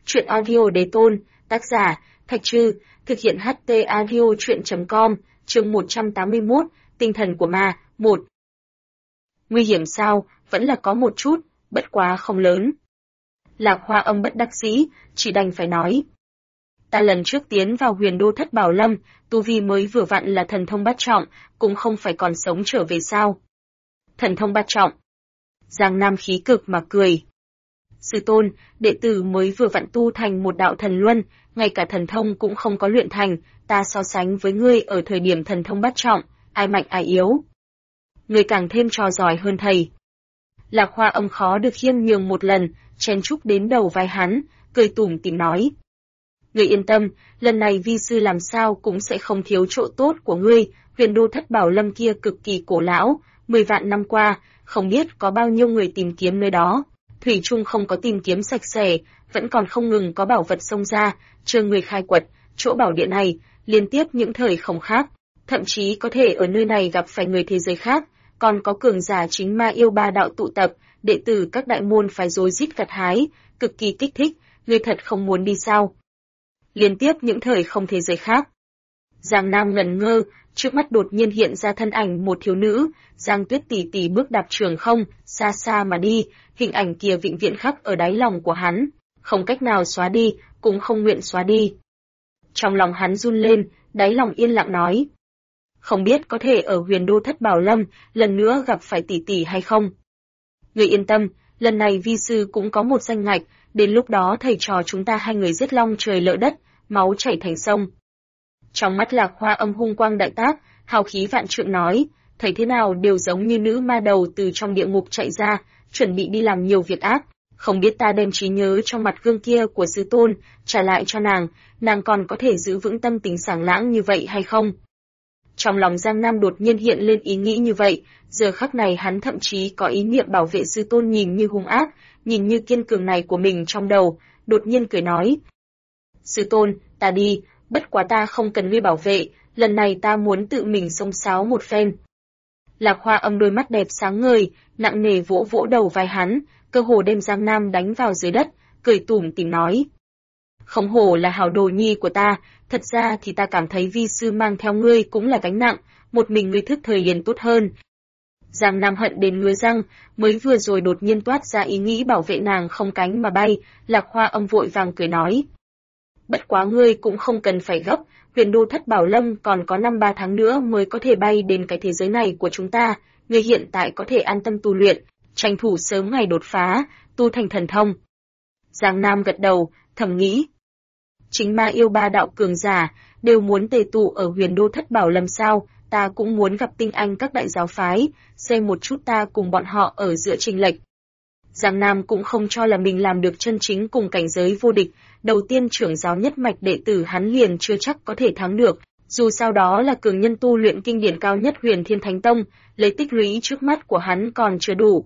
Truyện audio đế tôn, tác giả, Thạch Trư, thực hiện HT audio truyện.com, chương 181, tinh thần của ma, 1. Nguy hiểm sao, vẫn là có một chút, bất quá không lớn. Lạc Hoa Âm bất đắc dĩ, chỉ đành phải nói. Ta lần trước tiến vào huyền đô thất bảo lâm, tu vi mới vừa vặn là thần thông bát trọng, cũng không phải còn sống trở về sao. Thần thông bát trọng. Giang Nam khí cực mà cười. Sư tôn, đệ tử mới vừa vặn tu thành một đạo thần luân, ngay cả thần thông cũng không có luyện thành, ta so sánh với ngươi ở thời điểm thần thông bát trọng, ai mạnh ai yếu. Ngươi càng thêm trò giỏi hơn thầy. Lạc Hoa Âm khó được khiêm nhường một lần, chen chúc đến đầu vai hắn, cười tủm tỉm nói. Ngươi yên tâm, lần này vi sư làm sao cũng sẽ không thiếu chỗ tốt của ngươi, huyền đô thất bảo lâm kia cực kỳ cổ lão, 10 vạn năm qua, không biết có bao nhiêu người tìm kiếm nơi đó. Thủy chung không có tìm kiếm sạch sẽ, vẫn còn không ngừng có bảo vật xông ra, chờ người khai quật, chỗ bảo địa này, liên tiếp những thời không khác, thậm chí có thể ở nơi này gặp phải người thế giới khác, còn có cường giả chính ma yêu ba đạo tụ tập, đệ tử các đại môn phải rối rít gặt hái, cực kỳ kích thích, ngươi thật không muốn đi sao? Liên tiếp những thời không thế giới khác. Giang Nam ngẩn ngơ, trước mắt đột nhiên hiện ra thân ảnh một thiếu nữ, Giang Tuyết tỷ tỷ bước đạp trường không, xa xa mà đi, hình ảnh kia vĩnh viễn khắc ở đáy lòng của hắn, không cách nào xóa đi, cũng không nguyện xóa đi. Trong lòng hắn run lên, đáy lòng yên lặng nói. Không biết có thể ở huyền đô thất bảo lâm, lần nữa gặp phải tỷ tỷ hay không? Người yên tâm, lần này vi sư cũng có một danh ngạch, đến lúc đó thầy trò chúng ta hai người giết long trời lỡ đất, máu chảy thành sông. Trong mắt Lạc Hoa Âm hung quang đại tác, hào khí vạn trượng nói, thấy thế nào đều giống như nữ ma đầu từ trong địa ngục chạy ra, chuẩn bị đi làm nhiều việc ác. Không biết ta đem trí nhớ trong mặt gương kia của sư tôn, trả lại cho nàng còn có thể giữ vững tâm tình sảng lãng như vậy hay không? Trong lòng Giang Nam đột nhiên hiện lên ý nghĩ như vậy, giờ khắc này hắn thậm chí có ý niệm bảo vệ sư tôn nhìn như hung ác, nhìn như kiên cường này của mình trong đầu, đột nhiên cười nói. Sư tôn, ta đi, bất quá ta không cần ngươi bảo vệ, lần này ta muốn tự mình xông xáo một phen. Lạc Hoa Âm đôi mắt đẹp sáng ngời, nặng nề vỗ vỗ đầu vai hắn, cơ hồ đem Giang Nam đánh vào dưới đất, cười tủm tỉm nói. Không hổ là hảo đồ nhi của ta, thật ra thì ta cảm thấy vi sư mang theo ngươi cũng là gánh nặng, một mình ngươi thức thời liền tốt hơn. Giang Nam hận đến ngứa răng, mới vừa rồi đột nhiên toát ra ý nghĩ bảo vệ nàng không cánh mà bay, Lạc Hoa Âm vội vàng cười nói. Bất quá ngươi cũng không cần phải gấp, huyền đô thất bảo lâm còn có 5-3 tháng nữa mới có thể bay đến cái thế giới này của chúng ta, ngươi hiện tại có thể an tâm tu luyện, tranh thủ sớm ngày đột phá, tu thành thần thông. Giang Nam gật đầu, thầm nghĩ. Chính ma yêu ba đạo cường giả, đều muốn tề tụ ở huyền đô thất bảo lâm sao, ta cũng muốn gặp tinh anh các đại giáo phái, xem một chút ta cùng bọn họ ở giữa chênh lệch. Giang Nam cũng không cho là mình làm được chân chính cùng cảnh giới vô địch, đầu tiên trưởng giáo nhất mạch đệ tử hắn liền chưa chắc có thể thắng được, dù sao đó là cường nhân tu luyện kinh điển cao nhất Huyền Thiên Thánh Tông, lấy tích lũy trước mắt của hắn còn chưa đủ.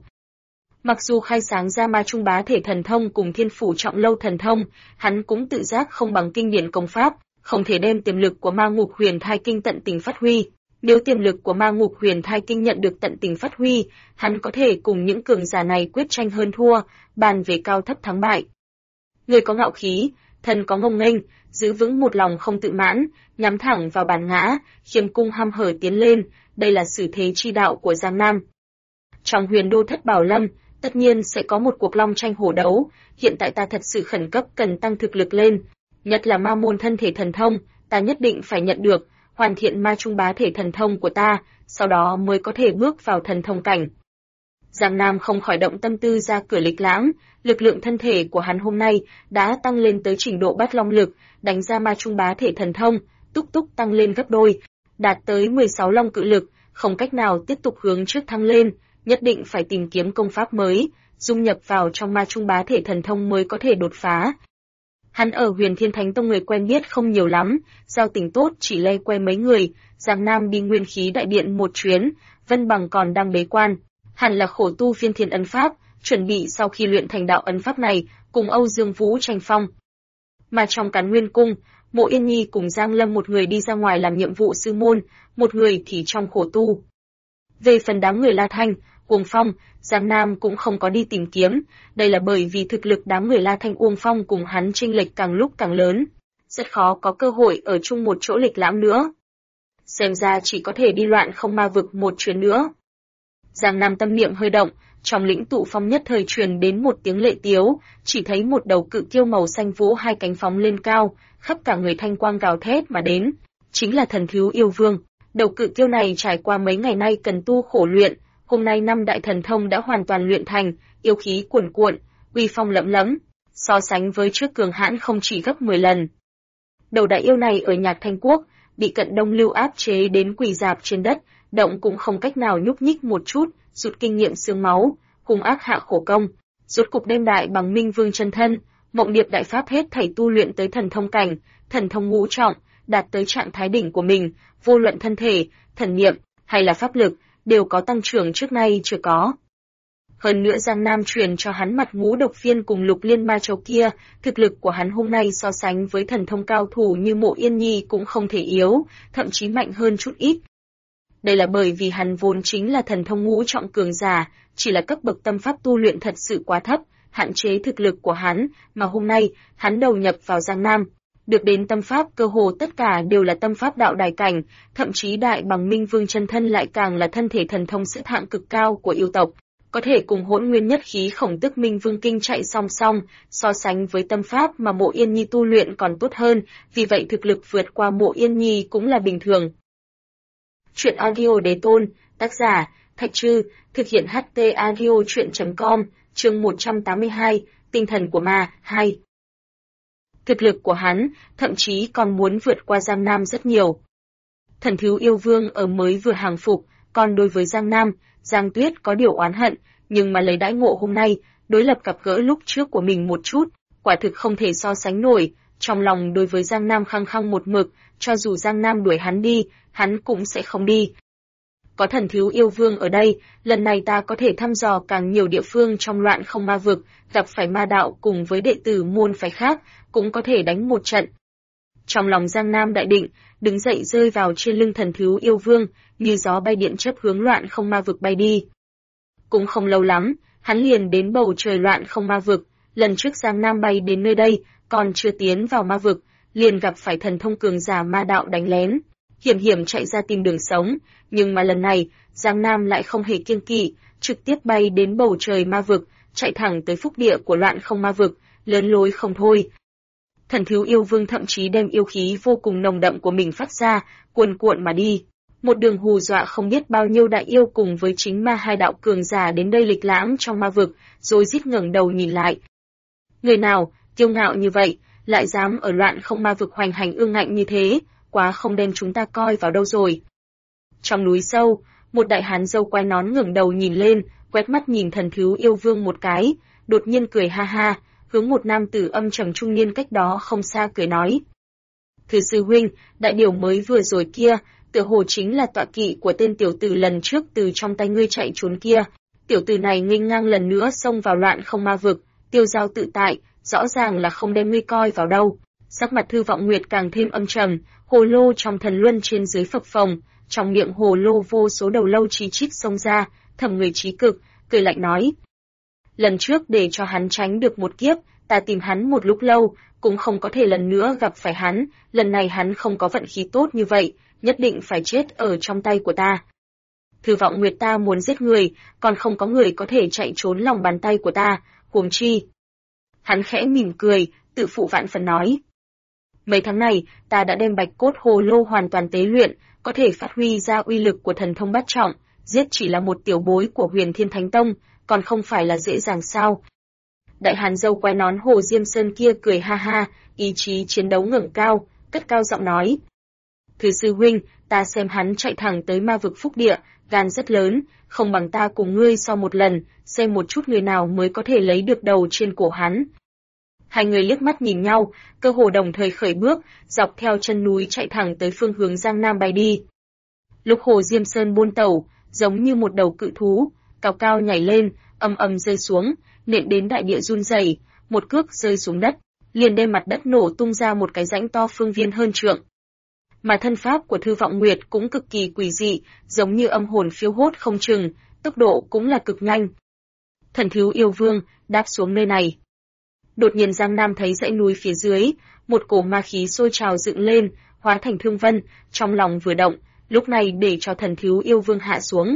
Mặc dù khai sáng ra ma trung bá thể thần thông cùng thiên phủ trọng lâu thần thông, hắn cũng tự giác không bằng kinh điển công pháp, không thể đem tiềm lực của ma ngục huyền thai kinh tận tình phát huy. Nếu tiềm lực của ma ngục huyền thai kinh nhận được tận tình phát huy, hắn có thể cùng những cường giả này quyết tranh hơn thua, bàn về cao thấp thắng bại. Người có ngạo khí, thần có ngông nghênh, giữ vững một lòng không tự mãn, nhắm thẳng vào bản ngã, khiêm cung hăm hở tiến lên, đây là xử thế chi đạo của Giang Nam. Trong huyền đô thất bảo lâm, tất nhiên sẽ có một cuộc long tranh hổ đấu, hiện tại ta thật sự khẩn cấp cần tăng thực lực lên, nhất là ma môn thân thể thần thông, ta nhất định phải nhận được, hoàn thiện ma trung bá thể thần thông của ta, sau đó mới có thể bước vào thần thông cảnh. Giang Nam không khỏi động tâm tư ra cửa lịch lãm, lực lượng thân thể của hắn hôm nay đã tăng lên tới trình độ bát long lực, đánh ra ma trung bá thể thần thông, túc túc tăng lên gấp đôi, đạt tới 16 long cự lực, không cách nào tiếp tục hướng trước thăng lên, nhất định phải tìm kiếm công pháp mới, dung nhập vào trong ma trung bá thể thần thông mới có thể đột phá. Hắn ở Huyền Thiên Thánh Tông người quen biết không nhiều lắm, giao tình tốt chỉ lây quen mấy người, Giang Nam đi Nguyên Khí Đại Điện một chuyến, Vân Bằng còn đang bế quan, hẳn là khổ tu Phiên Thiên ấn pháp, chuẩn bị sau khi luyện thành đạo ấn pháp này, cùng Âu Dương Vũ tranh phong. Mà trong Càn Nguyên Cung, Mộ Yên Nhi cùng Giang Lâm một người đi ra ngoài làm nhiệm vụ sư môn, một người thì trong khổ tu. Về phần đám người La Thanh, Uông Phong, Giang Nam cũng không có đi tìm kiếm, đây là bởi vì thực lực đám người La Thanh Uông Phong cùng hắn chênh lệch càng lúc càng lớn, rất khó có cơ hội ở chung một chỗ lịch lãm nữa. Xem ra chỉ có thể đi Loạn Không Ma Vực một chuyến nữa. Giang Nam tâm niệm hơi động, trong lĩnh tụ phong nhất thời truyền đến một tiếng lệ tiếu, chỉ thấy một đầu cự kiêu màu xanh vỗ hai cánh phóng lên cao, khắp cả người thanh quang gào thét mà đến, chính là Thần Thiếu Yêu Vương. Đầu cự kiêu này trải qua mấy ngày nay cần tu khổ luyện, hôm nay năm đại thần thông đã hoàn toàn luyện thành, yêu khí cuồn cuộn, uy phong lẫm lẫm, so sánh với trước cường hãn không chỉ gấp 10 lần. Đầu đại yêu này ở Nhạc Thanh Quốc, bị Cận Đông Lưu áp chế đến quỳ rạp trên đất, động cũng không cách nào nhúc nhích một chút, rút kinh nghiệm xương máu, hung ác hạ khổ công, rốt cục đêm đại bằng Minh Vương chân thân, Mộng Điệp đại pháp hết thảy tu luyện tới thần thông cảnh, thần thông ngũ trọng, đạt tới trạng thái đỉnh của mình, vô luận thân thể, thần niệm hay là pháp lực đều có tăng trưởng trước nay chưa có. Hơn nữa Giang Nam truyền cho hắn mặt ngũ độc phiên cùng Lục Liên Ma Châu kia, thực lực của hắn hôm nay so sánh với thần thông cao thủ như Mộ Yên Nhi cũng không thể yếu, thậm chí mạnh hơn chút ít. Đây là bởi vì hắn vốn chính là thần thông ngũ trọng cường giả, chỉ là cấp bậc tâm pháp tu luyện thật sự quá thấp, hạn chế thực lực của hắn, mà hôm nay, hắn đầu nhập vào Giang Nam. Được đến tâm pháp cơ hồ tất cả đều là tâm pháp đạo đài cảnh, thậm chí đại bằng Minh Vương chân thân lại càng là thân thể thần thông xếp hạng cực cao của yêu tộc, có thể cùng Hỗn Nguyên Nhất Khí Khổng Tức Minh Vương Kinh chạy song song, so sánh với tâm pháp mà Mộ Yên Nhi tu luyện còn tốt hơn, vì vậy thực lực vượt qua Mộ Yên Nhi cũng là bình thường. Truyện audio đế tôn, tác giả, Thạch Trư, thực hiện HT audio truyện.com, chương 182, tinh thần của ma, 2. Thực lực của hắn, thậm chí còn muốn vượt qua Giang Nam rất nhiều. Thần Thiếu Yêu Vương ở mới vừa hàng phục, còn đối với Giang Nam, Giang Tuyết có điều oán hận, nhưng mà lấy đãi ngộ hôm nay, đối lập gặp gỡ lúc trước của mình một chút, quả thực không thể so sánh nổi, trong lòng đối với Giang Nam khăng khăng một mực, cho dù Giang Nam đuổi hắn đi, hắn cũng sẽ không đi. Có Thần Thiếu Yêu Vương ở đây, lần này ta có thể thăm dò càng nhiều địa phương trong Loạn Không Ma Vực, gặp phải ma đạo cùng với đệ tử môn phái khác, cũng có thể đánh một trận. Trong lòng Giang Nam đại định, đứng dậy rơi vào trên lưng Thần Thiếu Yêu Vương, như gió bay điện chớp hướng Loạn Không Ma Vực bay đi. Cũng không lâu lắm, hắn liền đến bầu trời Loạn Không Ma Vực, lần trước Giang Nam bay đến nơi đây, còn chưa tiến vào ma vực, liền gặp phải thần thông cường giả ma đạo đánh lén, hiểm hiểm chạy ra tìm đường sống, nhưng mà lần này, Giang Nam lại không hề kiêng kỵ, trực tiếp bay đến bầu trời ma vực, chạy thẳng tới phúc địa của Loạn Không Ma Vực, lớn lối không thôi. Thần Thiếu Yêu Vương thậm chí đem yêu khí vô cùng nồng đậm của mình phát ra, cuồn cuộn mà đi. Một đường hù dọa không biết bao nhiêu đại yêu cùng với chính ma hai đạo cường giả đến đây lịch lãm trong ma vực, rồi rít ngẩng đầu nhìn lại. Người nào, kiêu ngạo như vậy, lại dám ở Loạn Không Ma Vực hoành hành ương ngạnh như thế, quá không đem chúng ta coi vào đâu rồi. Trong núi sâu, một đại hán râu quai nón ngẩng đầu nhìn lên, quét mắt nhìn Thần Thiếu Yêu Vương một cái, đột nhiên cười ha ha, hướng một nam tử âm trầm trung niên cách đó không xa cười nói. Thư sư huynh, đại điều mới vừa rồi kia, tựa hồ chính là tọa kỵ của tên tiểu tử lần trước từ trong tay ngươi chạy trốn kia. Tiểu tử này nghênh ngang lần nữa xông vào Loạn Không Ma Vực, tiêu dao tự tại, rõ ràng là không đem ngươi coi vào đâu. Sắc mặt Thư Vọng Nguyệt càng thêm âm trầm, hồ lô trong thần luân trên dưới phập phồng, trong miệng hồ lô vô số đầu lâu chí chít xông ra, thầm người trí cực, cười lạnh nói. Lần trước để cho hắn tránh được một kiếp, ta tìm hắn một lúc lâu, cũng không có thể lần nữa gặp phải hắn, lần này hắn không có vận khí tốt như vậy, nhất định phải chết ở trong tay của ta. Thư Vọng Nguyệt, ta muốn giết người, còn không có người có thể chạy trốn lòng bàn tay của ta, huống chi. Hắn khẽ mỉm cười, tự phụ vạn phần nói. Mấy tháng này, ta đã đem Bạch Cốt Hồ Lô hoàn toàn tế luyện, có thể phát huy ra uy lực của thần thông bát trọng, giết chỉ là một tiểu bối của Huyền Thiên Thánh Tông, còn không phải là dễ dàng sao. Đại hán râu quai nón Hồ Diêm Sơn kia cười ha ha, ý chí chiến đấu ngẩng cao, cất cao giọng nói. Thư sư huynh, ta xem hắn chạy thẳng tới ma vực phúc địa, gan rất lớn, không bằng ta cùng ngươi so một lần, xem một chút người nào mới có thể lấy được đầu trên cổ hắn. Hai người liếc mắt nhìn nhau, cơ hồ đồng thời khởi bước, dọc theo chân núi chạy thẳng tới phương hướng Giang Nam bay đi. Lúc Hồ Diêm Sơn buôn tẩu, giống như một đầu cự thú, cao cao nhảy lên, ầm ầm rơi xuống, nện đến đại địa run rẩy, một cước rơi xuống đất, liền đem mặt đất nổ tung ra một cái rãnh to phương viên hơn trượng. Mà thân pháp của Thư Vọng Nguyệt cũng cực kỳ quỷ dị, giống như âm hồn phiêu hốt không chừng, tốc độ cũng là cực nhanh. Thần Thiếu Yêu Vương đáp xuống nơi này. Đột nhiên Giang Nam thấy dãy núi phía dưới, một cổ ma khí sôi trào dựng lên, hóa thành thương vân, trong lòng vừa động, lúc này để cho Thần Thiếu Yêu Vương hạ xuống.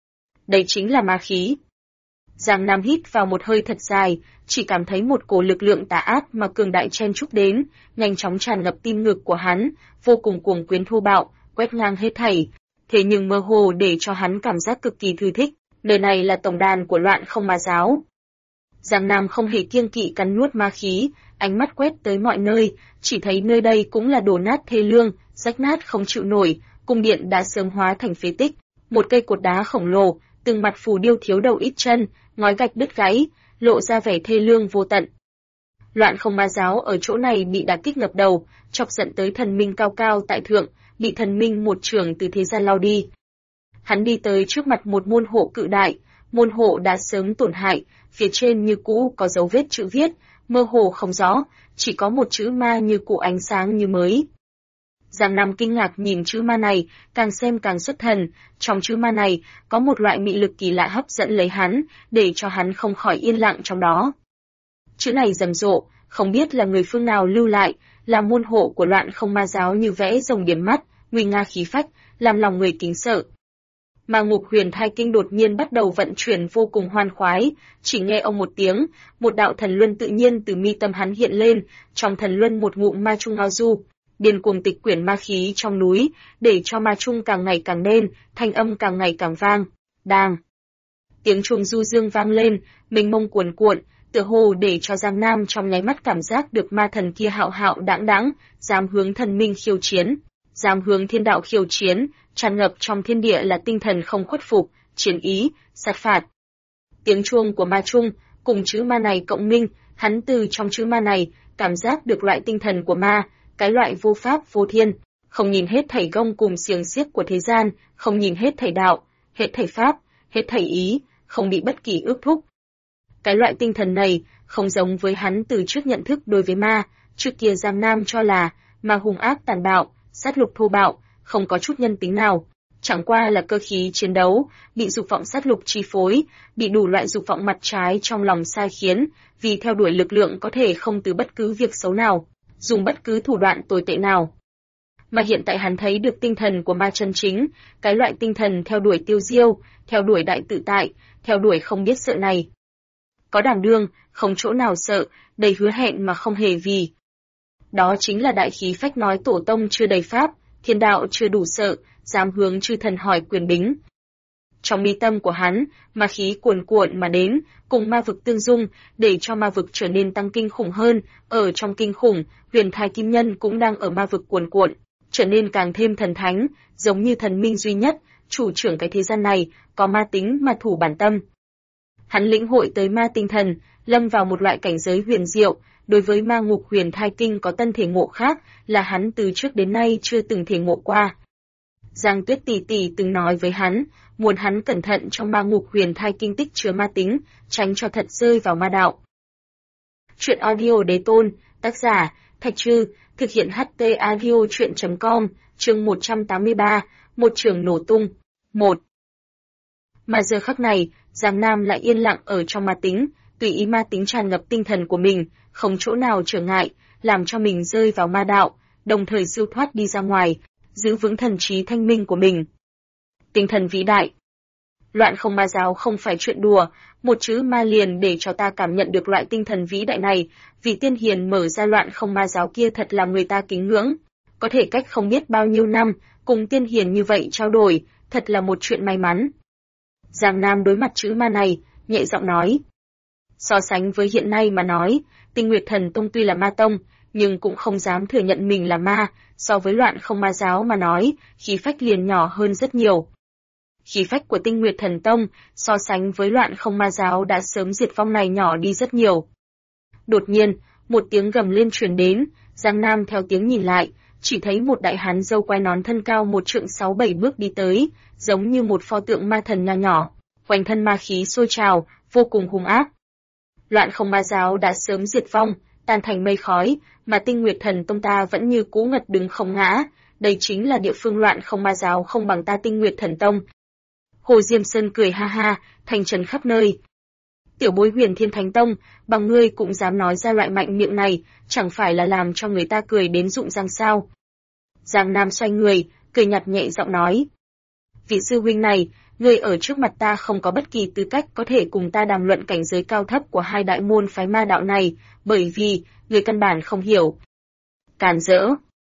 Đây chính là ma khí. Giang Nam hít vào một hơi thật dài, chỉ cảm thấy một cổ lực lượng tà ác mà cường đại chen chúc đến, nhanh chóng tràn ngập tim ngực của hắn, vô cùng cuồng quyến thô bạo, quét ngang hết thảy. Thế nhưng mơ hồ để cho hắn cảm giác cực kỳ thư thích, nơi này là tổng đàn của Loạn Không Ma Giáo. Giang Nam không hề kiêng kỵ cắn nuốt ma khí, ánh mắt quét tới mọi nơi, chỉ thấy nơi đây cũng là đổ nát thê lương, rách nát không chịu nổi, cung điện đã sớm hóa thành phế tích, một cây cột đá khổng lồ, từng mặt phù điêu thiếu đầu ít chân, ngói gạch đứt gáy, lộ ra vẻ thê lương vô tận. Loạn Không Ma Giáo ở chỗ này bị đả kích ngập đầu, chọc giận tới thần minh cao cao tại thượng, bị thần minh một trường từ thế gian lao đi. Hắn đi tới trước mặt một môn hộ cự đại, môn hộ đã sớm tổn hại, phía trên như cũ có dấu vết chữ viết, mơ hồ không rõ, chỉ có một chữ ma như cũ ánh sáng như mới. Giang Nam kinh ngạc nhìn chữ ma này, càng xem càng xuất thần, trong chữ ma này có một loại mị lực kỳ lạ hấp dẫn lấy hắn, để cho hắn không khỏi yên lặng trong đó. Chữ này rầm rộ, không biết là người phương nào lưu lại, là môn hộ của Loạn Không Ma Giáo như vẽ rồng điểm mắt, nguy nga khí phách, làm lòng người kính sợ. Mà Ngục Huyền Thai Kinh đột nhiên bắt đầu vận chuyển vô cùng hoan khoái, chỉ nghe ông một tiếng, một đạo thần luân tự nhiên từ mi tâm hắn hiện lên, trong thần luân một ngụm ma trung ngao du, điên cuồng tịch quyển ma khí trong núi, để cho ma trung càng ngày càng nên, thanh âm càng ngày càng vang. Đang. Tiếng chuông du dương vang lên, mênh mông cuồn cuộn, tựa hồ để cho Giang Nam trong nháy mắt cảm giác được ma thần kia hạo hạo đãng đãng, dám hướng thần minh khiêu chiến, dám hướng thiên đạo khiêu chiến, tràn ngập trong thiên địa là tinh thần không khuất phục, chiến ý, sát phạt. Tiếng chuông của ma trung cùng chữ ma này cộng minh, hắn từ trong chữ ma này cảm giác được loại tinh thần của ma, cái loại vô pháp vô thiên, không nhìn hết thảy gông cùng xiềng xiếc của thế gian, không nhìn hết thảy đạo, hết thảy pháp, hết thảy ý, không bị bất kỳ ước thúc. Cái loại tinh thần này không giống với hắn từ trước nhận thức đối với ma, trước kia Giang Nam cho là ma hung ác tàn bạo, sát lục thô bạo, không có chút nhân tính nào, chẳng qua là cơ khí chiến đấu, bị dục vọng sát lục chi phối, bị đủ loại dục vọng mặt trái trong lòng sai khiến, vì theo đuổi lực lượng có thể không từ bất cứ việc xấu nào, dùng bất cứ thủ đoạn tồi tệ nào. Mà hiện tại hắn thấy được tinh thần của ma chân chính, cái loại tinh thần theo đuổi tiêu diêu, theo đuổi đại tự tại, theo đuổi không biết sợ này. Có đảm đương, không chỗ nào sợ, đầy hứa hẹn mà không hề vì. Đó chính là đại khí phách nói tổ tông chưa đầy pháp, thiên đạo chưa đủ sợ, dám hướng chư thần hỏi quyền bính. Trong mi tâm của hắn, ma khí cuồn cuộn mà đến, cùng ma vực tương dung, để cho ma vực trở nên tăng kinh khủng hơn, ở trong kinh khủng, Huyền Thai Kim Nhân cũng đang ở ma vực cuồn cuộn, trở nên càng thêm thần thánh, giống như thần minh duy nhất, chủ trưởng cái thế gian này, có ma tính mà thủ bản tâm. Hắn lĩnh hội tới ma tinh thần, lâm vào một loại cảnh giới huyền diệu, đối với ma ngục Huyền Thai Kinh có tân thể ngộ khác, là hắn từ trước đến nay chưa từng thể ngộ qua. Giang Tuyết tỷ tỷ từng nói với hắn, muốn hắn cẩn thận trong ma ngục Huyền Thai Kinh tích chứa ma tính, tránh cho thật rơi vào ma đạo. Truyện audio Đế Tôn, tác giả, Thạch Trư, thực hiện HT audio truyện.com, chương 183, một trường nổ tung, 1. Mà giờ khắc này, Giang Nam lại yên lặng ở trong ma tính, tùy ý ma tính tràn ngập tinh thần của mình, không chỗ nào trở ngại, làm cho mình rơi vào ma đạo, đồng thời siêu thoát đi ra ngoài, giữ vững thần trí thanh minh của mình. Tinh thần vĩ đại. Loạn Không Ma Giáo không phải chuyện đùa, một chữ ma liền để cho ta cảm nhận được loại tinh thần vĩ đại này, vì tiên hiền mở ra Loạn Không Ma Giáo kia thật là người ta kính ngưỡng, có thể cách không biết bao nhiêu năm, cùng tiên hiền như vậy trao đổi, thật là một chuyện may mắn. Giang Nam đối mặt chữ ma này, nhẹ giọng nói. So sánh với hiện nay mà nói, Tinh Nguyệt Thần Tông tuy là ma tông, nhưng cũng không dám thừa nhận mình là ma, so với Loạn Không Ma Giáo mà nói, khí phách liền nhỏ hơn rất nhiều. Khí phách của Tinh Nguyệt Thần Tông so sánh với Loạn Không Ma Giáo đã sớm diệt vong này nhỏ đi rất nhiều. Đột nhiên, một tiếng gầm lên truyền đến, Giang Nam theo tiếng nhìn lại, chỉ thấy một đại hán râu quai nón thân cao 1 trượng 6-7 bước đi tới, giống như một pho tượng ma thần nho nhỏ, quanh thân ma khí sôi trào, vô cùng hung ác. Loạn Không Ma Giáo đã sớm diệt vong, tan thành mây khói, mà Tinh Nguyệt Thần Tông ta vẫn như cũ ngật đứng không ngã, đây chính là địa phương Loạn Không Ma Giáo không bằng ta Tinh Nguyệt Thần Tông. Hồ Diêm Sơn cười ha ha, thành trấn khắp nơi. Tiểu bối Huyền Thiên Thánh Tông, bằng ngươi cũng dám nói ra loại mạnh miệng này, chẳng phải là làm cho người ta cười đến rụng răng sao? Giang Nam xoay người, cười nhạt nhẹ giọng nói. Vị sư huynh này, ngươi ở trước mặt ta không có bất kỳ tư cách có thể cùng ta đàm luận cảnh giới cao thấp của hai đại môn phái ma đạo này, bởi vì, ngươi căn bản không hiểu. Càn rỡ.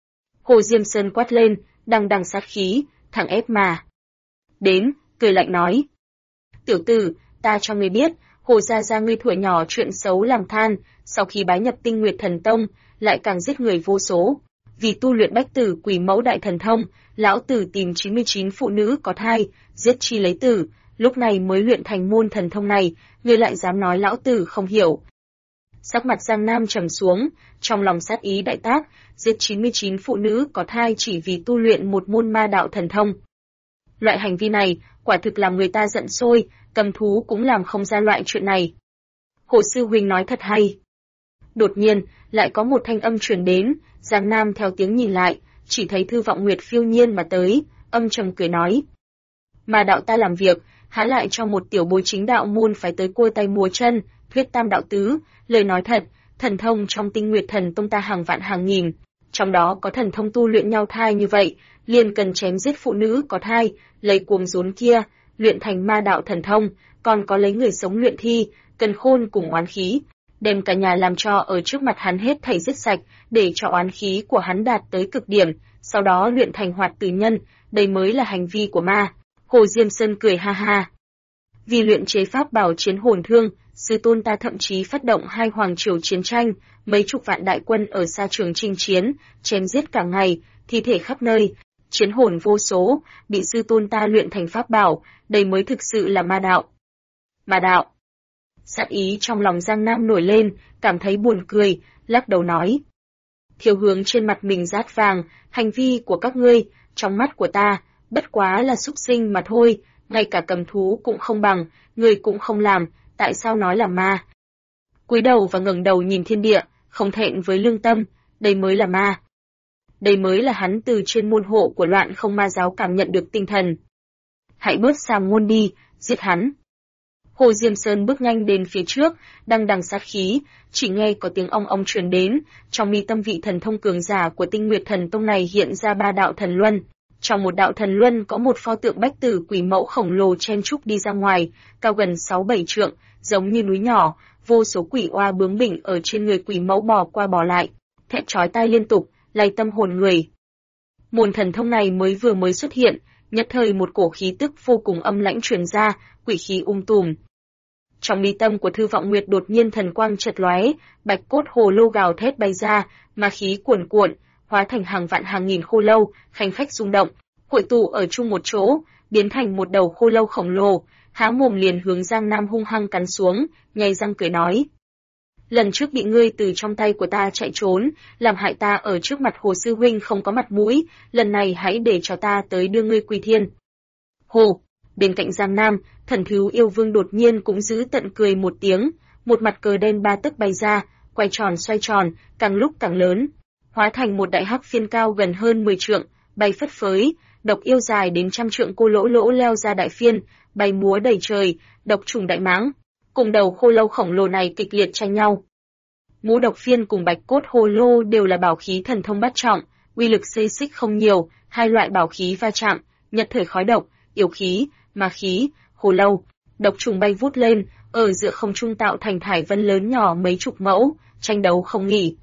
Hồ Diêm Sơn quát lên, đằng đằng sát khí, thẳng ép mà. Đến, cười lạnh nói. Tiểu tử, ta cho ngươi biết, Hồ gia gia ngươi thuở nhỏ chuyện xấu làm than, sau khi bái nhập Tinh Nguyệt Thần Tông, lại càng giết người vô số. Vì tu luyện bách tử quỷ mẫu đại thần thông, lão tử tìm 99 phụ nữ có thai, giết chi lấy tử, lúc này mới luyện thành môn thần thông này, ngươi lại dám nói lão tử không hiểu. Sắc mặt Giang Nam trầm xuống, trong lòng sát ý đại tác, giết 99 phụ nữ có thai chỉ vì tu luyện một môn ma đạo thần thông. Loại hành vi này, quả thực làm người ta giận sôi, cầm thú cũng làm không ra loại chuyện này. Hồ sư huynh nói thật hay. Đột nhiên, lại có một thanh âm truyền đến, Giang Nam theo tiếng nhìn lại, chỉ thấy Thư Vọng Nguyệt phiêu nhiên mà tới, âm trầm cười nói. Mà đạo ta làm việc, há lại cho một tiểu bối chính đạo môn phải tới cua tay múa chân, thuyết tam đạo tứ, lời nói thật, thần thông trong Tinh Nguyệt Thần Tông ta hàng vạn hàng nghìn, trong đó có thần thông tu luyện nhau thai như vậy, liền cần chém giết phụ nữ có thai, lấy cuồng rốn kia, luyện thành ma đạo thần thông, còn có lấy người sống luyện thi, cần khôn cùng oán khí, đem cả nhà làm cho ở trước mặt hắn hết thảy giết sạch, để cho oán khí của hắn đạt tới cực điểm, sau đó luyện thành hoạt tử nhân, đây mới là hành vi của ma. Hồ Diêm Sơn cười ha ha. Vì luyện chế pháp bảo chiến hồn thương, sư tôn ta thậm chí phát động 2 hoàng triều chiến tranh, mấy chục vạn đại quân ở xa trường chinh chiến, chém giết cả ngày, thi thể khắp nơi, chiến hồn vô số, bị sư tôn ta luyện thành pháp bảo, đây mới thực sự là ma đạo. Ma đạo. Sát ý trong lòng Giang Nam nổi lên, cảm thấy buồn cười, lắc đầu nói. Thiếu hướng trên mặt mình rát vàng, hành vi của các ngươi, trong mắt của ta, bất quá là súc sinh mà thôi, ngay cả cầm thú cũng không bằng, người cũng không làm, tại sao nói là ma? Cúi đầu và ngẩng đầu nhìn thiên địa, không thẹn với lương tâm, đây mới là ma. Đây mới là hắn từ trên môn hộ của Loạn Không Ma giáo cảm nhận được tinh thần. Hãy bớt sàm ngôn đi, giết hắn. Hồ Diêm Sơn bước nhanh đến phía trước, đằng đằng sát khí, chỉ nghe có tiếng ong ong truyền đến, trong mi tâm vị thần thông cường giả của Tinh Nguyệt Thần Tông này hiện ra 3 đạo thần luân. Trong một đạo thần luân có một pho tượng bách tử quỷ mẫu khổng lồ chen trúc đi ra ngoài, cao gần 6-7 trượng, giống như núi nhỏ, vô số quỷ oa bướng bỉnh ở trên người quỷ mẫu bò qua bò lại, thét chói tai liên tục, lay tâm hồn người. Môn thần thông này mới xuất hiện, nhất thời một cổ khí tức vô cùng âm lãnh truyền ra, quỷ khí tùm. Trong mi tâm của Thư Vọng Nguyệt đột nhiên thần quang chợt lóe, bạch cốt hồ lô gào thét bay ra, ma khí cuồn cuộn, hóa thành hàng vạn hàng nghìn khô lâu, khanh khách rung động, hội tụ ở chung một chỗ, biến thành một đầu khô lâu khổng lồ, há mồm liền hướng Giang Nam hung hăng cắn xuống, nhai răng cười nói. Lần trước bị ngươi từ trong tay của ta chạy trốn, làm hại ta ở trước mặt Hồ sư huynh không có mặt mũi, lần này hãy để cho ta tới đưa ngươi quy thiên. Hồ, bên cạnh Giang Nam, Thần Thú Yêu Vương đột nhiên cũng giữ tận cười một tiếng, một mặt cờ đen 3 tấc bay ra, quay tròn xoay tròn, càng lúc càng lớn, hóa thành một đại hắc phiên cao gần hơn 10 trượng, bay phất phới, độc yêu dài đến 100 trượng cô lỗ lỗ leo ra đại phiên, bay múa đầy trời, độc trùng đại mãng, cùng đầu khô lâu khổng lồ này kịch liệt tranh nhau. Ngũ độc phiên cùng bạch cốt hồ lô đều là bảo khí thần thông bát trọng, uy lực xê xích không nhiều, hai loại bảo khí va chạm, nhật thời khói độc, yêu khí, ma khí, hồ lâu, độc trùng bay vút lên, ở giữa không trung tạo thành thải vân lớn nhỏ mấy chục mẫu, tranh đấu không nghỉ.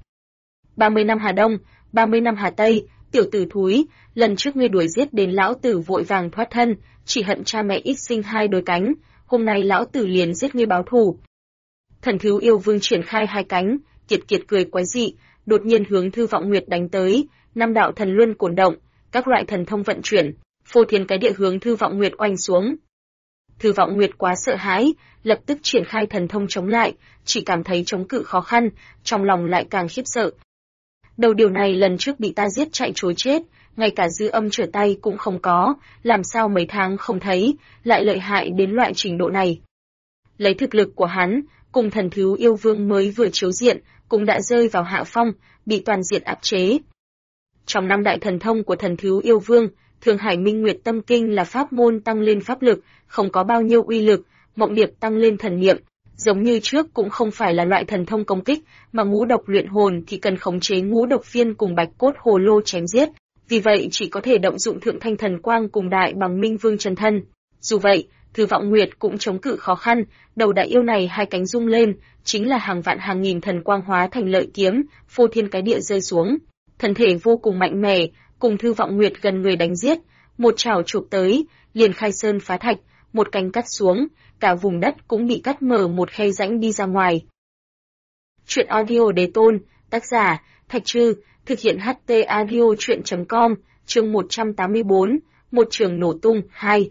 30 năm Hà Đông, 30 năm Hà Tây, tiểu tử thúi, lần trước ngươi đuổi giết đến lão tử vội vàng thoát thân, chỉ hận cha mẹ ít sinh 2 đôi cánh, hôm nay lão tử liền giết ngươi báo thù. Thần Thú Yêu Vương triển khai 2 cánh, kiệt kiệt cười quái dị, đột nhiên hướng Thư Vọng Nguyệt đánh tới, 5 đạo thần luân cuồn động, các loại thần thông vận chuyển, phô thiên cái địa hướng Thư Vọng Nguyệt oanh xuống. Thư Vọng Nguyệt quá sợ hãi, lập tức triển khai thần thông chống lại, chỉ cảm thấy chống cự khó khăn, trong lòng lại càng khiếp sợ. Đầu điều này lần trước bị ta giết chạy trối chết, ngay cả dư âm trở tay cũng không có, làm sao mấy tháng không thấy, lại lợi hại đến loại trình độ này. Lấy thực lực của hắn, cùng Thần Thú Yêu Vương mới vừa chiếu diện, cũng đã rơi vào hạ phong, bị toàn diện áp chế. Trong 5 đại thần thông của Thần Thú Yêu Vương, Thương Hải Minh Nguyệt Tâm Kinh là pháp môn tăng lên pháp lực, không có bao nhiêu uy lực, Mộng Điệp tăng lên thần niệm. Giống như trước cũng không phải là loại thần thông công kích, mà ngũ độc luyện hồn thì cần khống chế ngũ độc phiên cùng bạch cốt hồ lô chém giết. Vì vậy chỉ có thể động dụng thượng thanh thần quang cùng đại bằng minh vương chân thân. Dù vậy, Thư Vọng Nguyệt cũng chống cự khó khăn, đầu đại yêu này hai cánh rung lên, chính là hàng vạn hàng nghìn thần quang hóa thành lợi kiếm, phô thiên cái địa rơi xuống. Thân thể vô cùng mạnh mẽ, cùng Thư Vọng Nguyệt gần người đánh giết, một chảo chụp tới, liền khai sơn phá thạch, một cánh cắt xuống, cả vùng đất cũng bị cắt mở một khe rãnh đi ra ngoài. Truyện audio Đế Tôn, tác giả Thạch Trư, thực hiện HT audio truyện.com, chương 184, một trường nổ tung 2.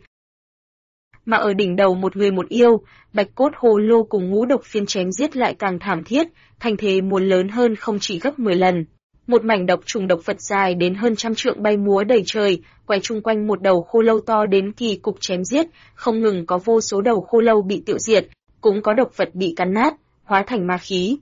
Mà ở đỉnh đầu một người một yêu, bạch cốt hồ lô cùng ngũ độc phiên chém giết lại càng thảm thiết, thành thế muốn lớn hơn không chỉ gấp 10 lần. Một mảnh độc trùng độc vật dài đến hơn trăm trượng bay múa đầy trời, quay chung quanh một đầu khô lâu to đến kỳ cục chém giết, không ngừng có vô số đầu khô lâu bị tiêu diệt, cũng có độc vật bị cắn nát, hóa thành ma khí.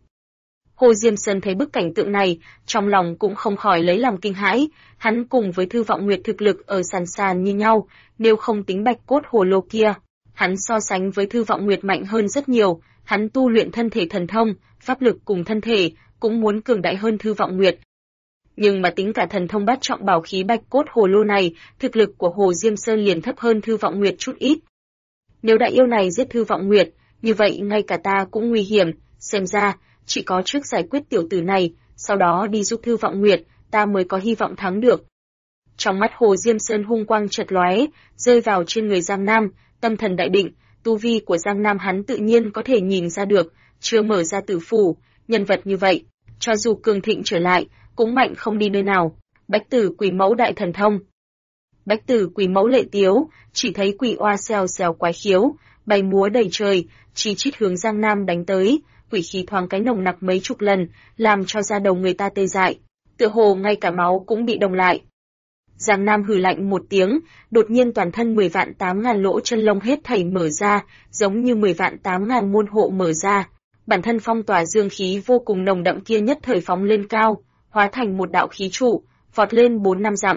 Hồ Diêm Sơn thấy bức cảnh tượng này, trong lòng cũng không khỏi lấy làm kinh hãi, hắn cùng với Thư Vọng Nguyệt thực lực ở sàn sàn như nhau, nếu không tính bạch cốt hồ lô kia, hắn so sánh với Thư Vọng Nguyệt mạnh hơn rất nhiều, hắn tu luyện thân thể thần thông, pháp lực cùng thân thể, cũng muốn cường đại hơn Thư Vọng Nguyệt. Nhưng mà tính cả thần thông bát trọng bảo khí bạch cốt hồ lô này, thực lực của Hồ Diêm Sơn liền thấp hơn Thư Vọng Nguyệt chút ít. Nếu đại yêu này giết Thư Vọng Nguyệt, như vậy ngay cả ta cũng nguy hiểm, xem ra chỉ có trước giải quyết tiểu tử này, sau đó đi giúp Thư Vọng Nguyệt, ta mới có hy vọng thắng được. Trong mắt Hồ Diêm Sơn hung quang chợt lóe, rơi vào trên người Giang Nam, tâm thần đại định, tu vi của Giang Nam hắn tự nhiên có thể nhìn ra được, chưa mở ra tử phủ, nhân vật như vậy, cho dù cường thịnh trở lại, cũng mạnh không đi nơi nào. Bách Tử Quỷ Mẫu đại thần thông. Bách Tử Quỷ Mẫu lệ tiếu, chỉ thấy quỷ oa xèo xèo quái khiếu, bay múa đầy trời, chi chít hướng Giang Nam đánh tới, quỷ khí thoáng cái nồng nặc mấy chục lần, làm cho da đầu người ta tê dại, tựa hồ ngay cả máu cũng bị đông lại. Giang Nam hừ lạnh một tiếng, đột nhiên toàn thân 10 vạn 8 ngàn lỗ chân lông hết thảy mở ra, giống như 10 vạn 8 ngàn môn hộ mở ra. Bản thân phong tỏa dương khí vô cùng nồng đậm kia nhất thời phóng lên cao, hóa thành một đạo khí trụ, vọt lên 4-5 dặm.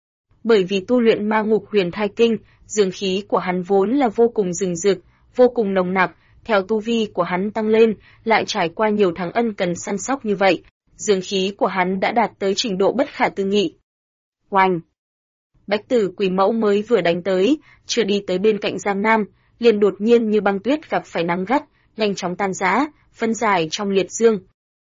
Bởi vì tu luyện Ma Ngục Huyền Thai Kinh, dương khí của hắn vốn là vô cùng rừng rực, vô cùng nồng nặc, theo tu vi của hắn tăng lên, lại trải qua nhiều tháng ân cần săn sóc như vậy, dương khí của hắn đã đạt tới trình độ bất khả tư nghị. Oanh! Bách Tử Quỷ Mẫu mới vừa đánh tới, chưa đi tới bên cạnh Giang Nam, liền đột nhiên như băng tuyết gặp phải nắng gắt, nhanh chóng tan rã, phân giải trong liệt dương.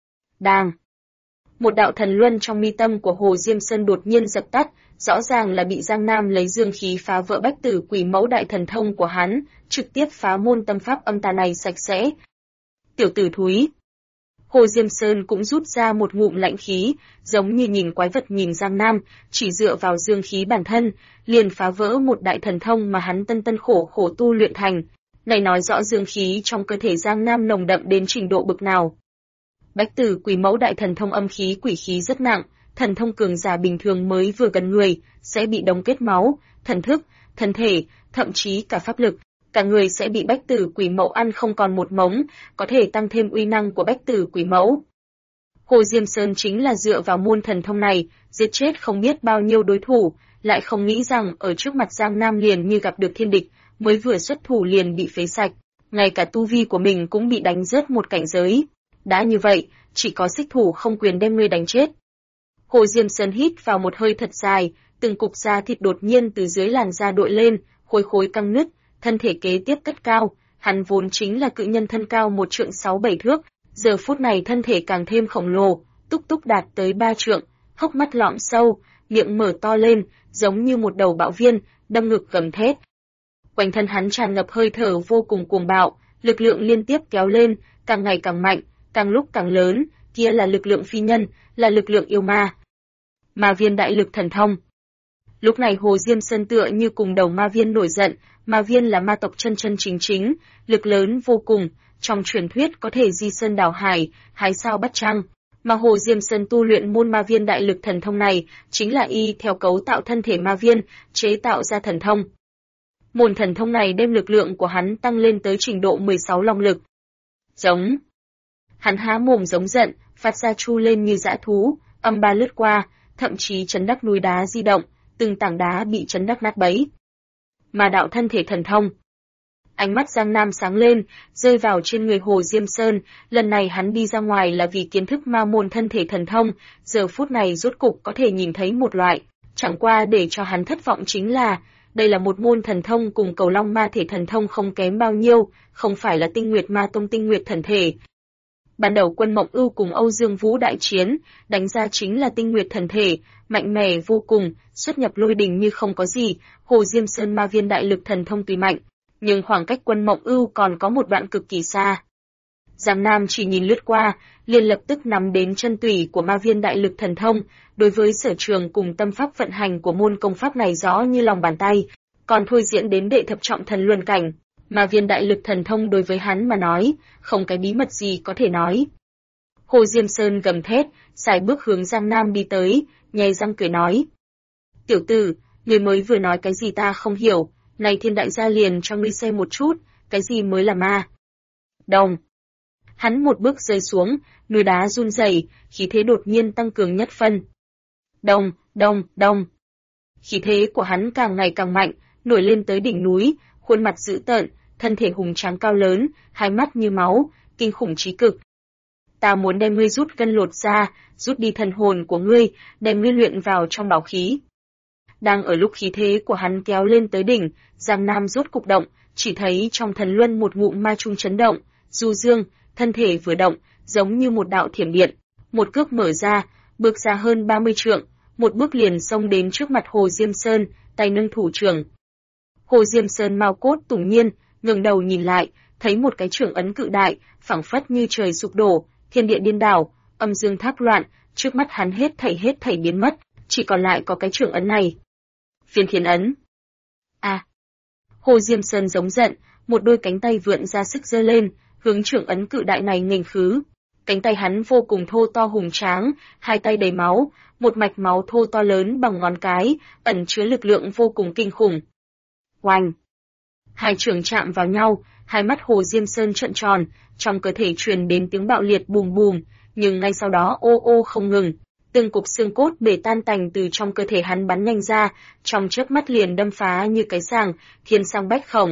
Đàng! Một đạo thần luân trong mi tâm của Hồ Diêm Sơn đột nhiên dập tắt, rõ ràng là bị Giang Nam lấy dương khí phá vỡ Bách Tử Quỷ Mẫu đại thần thông của hắn, trực tiếp phá môn tâm pháp âm tà này sạch sẽ. Tiểu tử thúi! Hồ Diêm Sơn cũng rút ra một ngụm lạnh khí, giống như nhìn quái vật nhìn Giang Nam, chỉ dựa vào dương khí bản thân, liền phá vỡ một đại thần thông mà hắn tân khổ khổ tu luyện thành. Này nói rõ dương khí trong cơ thể Giang Nam nồng đậm đến trình độ bực nào. Bách Tử Quỷ Mẫu đại thần thông âm khí quỷ khí rất nặng, thần thông cường giả bình thường mới vừa gần người, sẽ bị đông kết máu, thần thức, thân thể, thậm chí cả pháp lực. Cả người sẽ bị Bách Tử Quỷ Mẫu ăn không còn một mống, có thể tăng thêm uy năng của Bách Tử Quỷ Mẫu. Hồ Diêm Sơn chính là dựa vào môn thần thông này, giết chết không biết bao nhiêu đối thủ, lại không nghĩ rằng ở trước mặt Giang Nam liền như gặp được thiên địch, mới vừa xuất thủ liền bị phế sạch, ngay cả tu vi của mình cũng bị đánh rớt một cảnh giới. Đã như vậy, chỉ có xích thủ không quyền đem ngươi đánh chết. Hồ Diêm Sơn hít vào một hơi thật dài, từng cục da thịt đột nhiên từ dưới làn da đội lên, khối khối căng nứt, thân thể kế tiếp cất cao, hắn vốn chính là cự nhân thân cao 1 trượng 6-7 thước, giờ phút này thân thể càng thêm khổng lồ, túc túc đạt tới 3 trượng, hốc mắt lõm sâu, miệng mở to lên, giống như một đầu bạo viên, đâm ngực gầm thét. Quanh thân hắn tràn ngập hơi thở vô cùng cuồng bạo, lực lượng liên tiếp kéo lên, càng ngày càng mạnh, càng lúc càng lớn, kia là lực lượng phi nhân, là lực lượng yêu ma. Ma viên đại lực thần thông. Lúc này Hồ Diêm Sơn tựa như cùng đầu ma viên nổi giận, ma viên là ma tộc chân chân chính chính, lực lớn vô cùng, trong truyền thuyết có thể di sơn đảo hải, hái sao bắt trăng. Mà Hồ Diêm Sơn tu luyện môn ma viên đại lực thần thông này, chính là y theo cấu tạo thân thể ma viên, chế tạo ra thần thông. Môn thần thông này đem lực lượng của hắn tăng lên tới trình độ 16 long lực. Giống. Hắn há mồm giống giận, phát ra chu lên như dã thú, âm ba lướt qua, thậm chí chấn đắc núi đá di động, từng tảng đá bị chấn đắc nát bấy. Ma đạo thân thể thần thông. Ánh mắt Giang Nam sáng lên, rơi vào trên người Hồ Diêm Sơn, lần này hắn đi ra ngoài là vì kiến thức ma môn thân thể thần thông, giờ phút này rốt cục có thể nhìn thấy một loại, chẳng qua để cho hắn thất vọng chính là, đây là một môn thần thông cùng Cầu Long ma thể thần thông không kém bao nhiêu, không phải là Tinh Nguyệt Ma Tông Tinh Nguyệt thần thể. Ban đầu Quân Mộng Ưu cùng Âu Dương Vũ đại chiến, đánh ra chính là Tinh Nguyệt thần thể, mạnh mẽ vô cùng, xuất nhập lôi đình như không có gì, Hồ Diêm Sơn ma viên đại lực thần thông tùy mạnh, nhưng khoảng cách Quân Mộng Ưu còn có một đoạn cực kỳ xa. Giang Nam chỉ nhìn lướt qua, liền lập tức nắm đến chân tủy của ma viên đại lực thần thông, đối với sở trường cùng tâm pháp vận hành của môn công pháp này rõ như lòng bàn tay, còn thôi diễn đến đệ thập trọng thần luân cảnh. Ma viên đại lực thần thông đối với hắn mà nói, không cái bí mật gì có thể nói. Hồ Diêm Sơn gầm thét, xài bước hướng Giang Nam đi tới, nhe răng cười nói. Tiểu tử, người mới vừa nói cái gì ta không hiểu, này Thiên đại gia liền cho ngươi xem một chút, cái gì mới là ma. Đồng. Hắn một bước rơi xuống, núi đá run rẩy, khí thế đột nhiên tăng cường nhất phân. Đồng, đồng, đồng. Khí thế của hắn càng ngày càng mạnh, nổi lên tới đỉnh núi, khuôn mặt dữ tợn, thân thể hùng tráng cao lớn, hai mắt như máu, kinh khủng chí cực. Ta muốn đem ngươi rút gân lột ra, rút đi thần hồn của ngươi, đem ngươi luyện vào trong bảo khí. Đang ở lúc khí thế của hắn kéo lên tới đỉnh, Giang Nam rốt cục động, chỉ thấy trong thần luân một ngụm ma trung chấn động, du dương, thân thể vừa động, giống như một đạo thiểm điện, một cước mở ra, bước ra hơn 30 trượng, một bước liền xông đến trước mặt Hồ Diêm Sơn, tay nâng thủ trưởng. Hồ Diêm Sơn mau cốt tủng nhiên, ngẩng đầu nhìn lại, thấy một cái trưởng ấn cự đại, phảng phất như trời sụp đổ, thiên địa điên đảo, âm dương thác loạn, trước mắt hắn hết thảy biến mất, chỉ còn lại có cái trưởng ấn này. Phiên Thiên ấn. Hồ Diêm Sơn giống giận, một đôi cánh tay vượn ra sức giơ lên, hướng trưởng ấn cự đại này nghênh khứ. Cánh tay hắn vô cùng thô to hùng tráng, hai tay đầy máu, một mạch máu thô to lớn bằng ngón cái, ẩn chứa lực lượng vô cùng kinh khủng. Oanh! Hai trưởng chạm vào nhau, hai mắt Hồ Diêm Sơn trợn tròn, trong cơ thể truyền đến tiếng bạo liệt bùm bùm, nhưng ngay sau đó ô ô không ngừng. Từng cục xương cốt bể tan tành từ trong cơ thể hắn bắn nhanh ra, trong chớp mắt liền đâm phá như cái sàng, thiên sang bách khổng.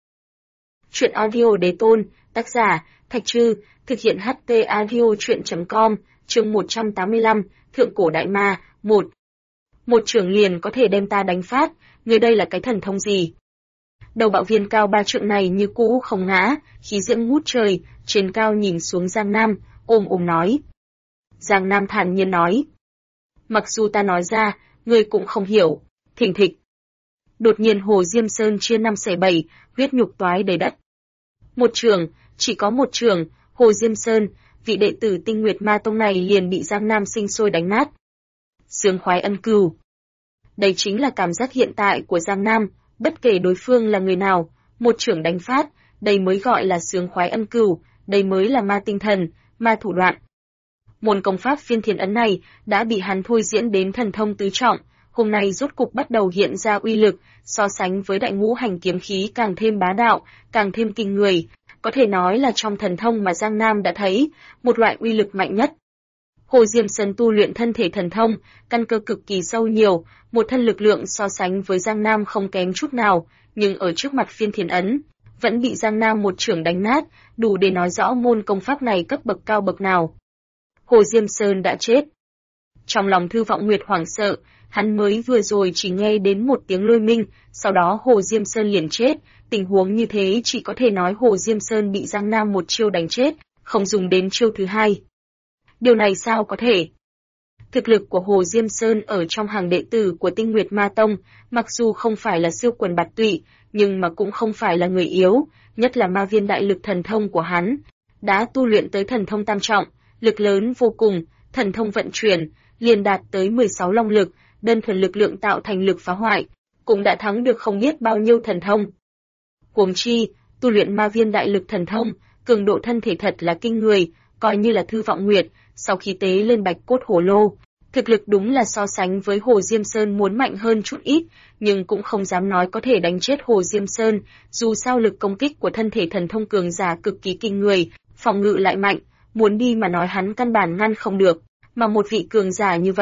Truyện audio đế tôn, tác giả, Thạch Trư, thực hiện HT audio truyện.com, chương 185, Thượng Cổ Đại Ma, 1. Một trưởng liền có thể đem ta đánh phát, người đây là cái thần thông gì? Đầu bạo viên cao 3 trượng này như cũ không ngã, khí diễm ngút trời, trên cao nhìn xuống Giang Nam, ôm nói. Giang Nam thản nhiên nói. Mặc dù ta nói ra, ngươi cũng không hiểu. Thình thịch. Đột nhiên Hồ Diêm Sơn chia 5 xẻ 7, huyết nhục toái đầy đất. Một trường, chỉ có một trường, Hồ Diêm Sơn, vị đệ tử Tinh Nguyệt Ma Tông này liền bị Giang Nam sinh sôi đánh nát. Sướng khoái ân cừu. Đây chính là cảm giác hiện tại của Giang Nam, bất kể đối phương là người nào, một trưởng đánh phát, đây mới gọi là sướng khoái ân cừu, đây mới là ma tinh thần, ma thủ đoạn. Môn công pháp Phiên Thiên ấn này đã bị hắn thôi diễn đến thần thông tứ trọng, hôm nay rốt cục bắt đầu hiện ra uy lực, so sánh với đại ngũ hành kiếm khí càng thêm bá đạo, càng thêm kinh người, có thể nói là trong thần thông mà Giang Nam đã thấy, một loại uy lực mạnh nhất. Hồ Diêm Sơn tu luyện thân thể thần thông, căn cơ cực kỳ sâu nhiều, một thân lực lượng so sánh với Giang Nam không kém chút nào, nhưng ở trước mặt Phiên Thiên ấn, vẫn bị Giang Nam một trưởng đánh nát, đủ để nói rõ môn công pháp này cấp bậc cao bậc nào. Hồ Diêm Sơn đã chết. Trong lòng Thư Vọng Nguyệt hoảng sợ, hắn mới vừa rồi chỉ nghe đến một tiếng lôi minh, sau đó Hồ Diêm Sơn liền chết, tình huống như thế chỉ có thể nói Hồ Diêm Sơn bị Giang Nam một chiêu đánh chết, không dùng đến chiêu thứ hai. Điều này sao có thể? Thực lực của Hồ Diêm Sơn ở trong hàng đệ tử của Tinh Nguyệt Ma Tông, mặc dù không phải là siêu quần bạt tụy, nhưng mà cũng không phải là người yếu, nhất là ma viên đại lực thần thông của hắn, đã tu luyện tới thần thông tam trọng, lực lớn vô cùng, thần thông vận chuyển, liền đạt tới 16 long lực, đơn thuần lực lượng tạo thành lực phá hoại, cũng đã thắng được không biết bao nhiêu thần thông. Huống chi, tu luyện ma viên đại lực thần thông, cường độ thân thể thật là kinh người, coi như là Thư Vọng Nguyệt, sau khi tế lên bạch cốt hổ lô, thực lực đúng là so sánh với Hồ Diêm Sơn muốn mạnh hơn chút ít, nhưng cũng không dám nói có thể đánh chết Hồ Diêm Sơn, dù sao lực công kích của thân thể thần thông cường giả cực kỳ kinh người, phòng ngự lại mạnh, muốn đi mà nói hắn căn bản ngăn không được, mà một vị cường giả như vậy,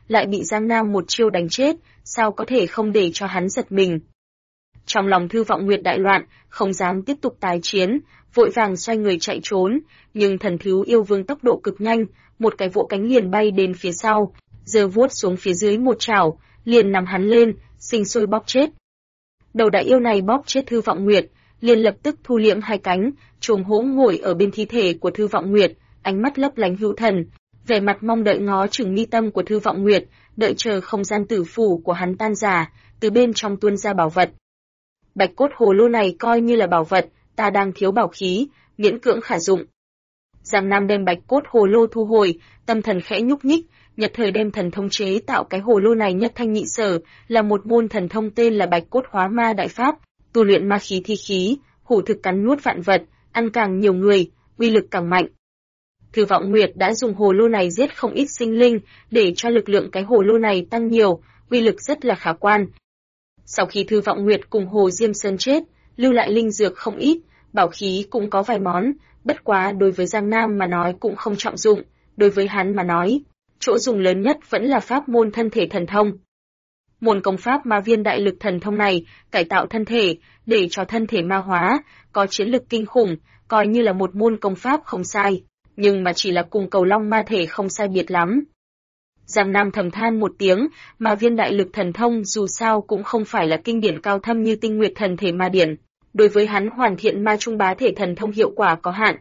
lại bị Giang Nam một chiêu đánh chết, sao có thể không để cho hắn giật mình. Trong lòng Thư Vọng Nguyệt đại loạn, không dám tiếp tục tái chiến, vội vàng xoay người chạy trốn, nhưng Thần Thú Yêu Vương tốc độ cực nhanh, một cái vỗ cánh liền bay đến phía sau, giơ vuốt xuống phía dưới một chảo, liền nắm hắn lên, sinh sôi bóp chết. Đầu đại yêu này bóp chết Thư Vọng Nguyệt, liền lập tức thu liễm hai cánh, trồm hỗn ngồi ở bên thi thể của Thư Vọng Nguyệt, ánh mắt lấp lánh hữu thần, vẻ mặt mong đợi ngó chừng mi tâm của Thư Vọng Nguyệt, đợi chờ không gian tử phủ của hắn tan rã, từ bên trong tuôn ra bảo vật. Bạch cốt hồ lô này coi như là bảo vật, ta đang thiếu bảo khí, miễn cưỡng khả dụng. Giang Nam đem bạch cốt hồ lô thu hồi, tâm thần khẽ nhúc nhích, nhất thời đem thần thông chế tạo cái hồ lô này nhất thanh nhị sở, là một môn thần thông tên là Bạch Cốt Hóa Ma Đại Pháp, tu luyện ma khí thi khí, hủ thực cắn nuốt vạn vật, ăn càng nhiều người, uy lực càng mạnh. Thư Vọng Nguyệt đã dùng hồ lô này giết không ít sinh linh, để cho lực lượng cái hồ lô này tăng nhiều, uy lực rất là khả quan. Sau khi Thư Vọng Nguyệt cùng Hồ Diêm Sơn chết, lưu lại linh dược không ít, bảo khí cũng có vài món, bất quá đối với Giang Nam mà nói cũng không trọng dụng, đối với hắn mà nói, chỗ dùng lớn nhất vẫn là pháp môn thân thể thần thông. Môn công pháp Ma Viên Đại Lực Thần Thông này cải tạo thân thể, để cho thân thể ma hóa, có chiến lực kinh khủng, coi như là một môn công pháp không sai, nhưng mà chỉ là cùng Cầu Long ma thể không sai biệt lắm. Giang Nam thầm than một tiếng, Ma Viên Đại Lực Thần Thông dù sao cũng không phải là kinh điển cao thâm như Tinh Nguyệt Thần Thể Ma Điển, đối với hắn hoàn thiện Ma Trung Bá Thể Thần Thông hiệu quả có hạn.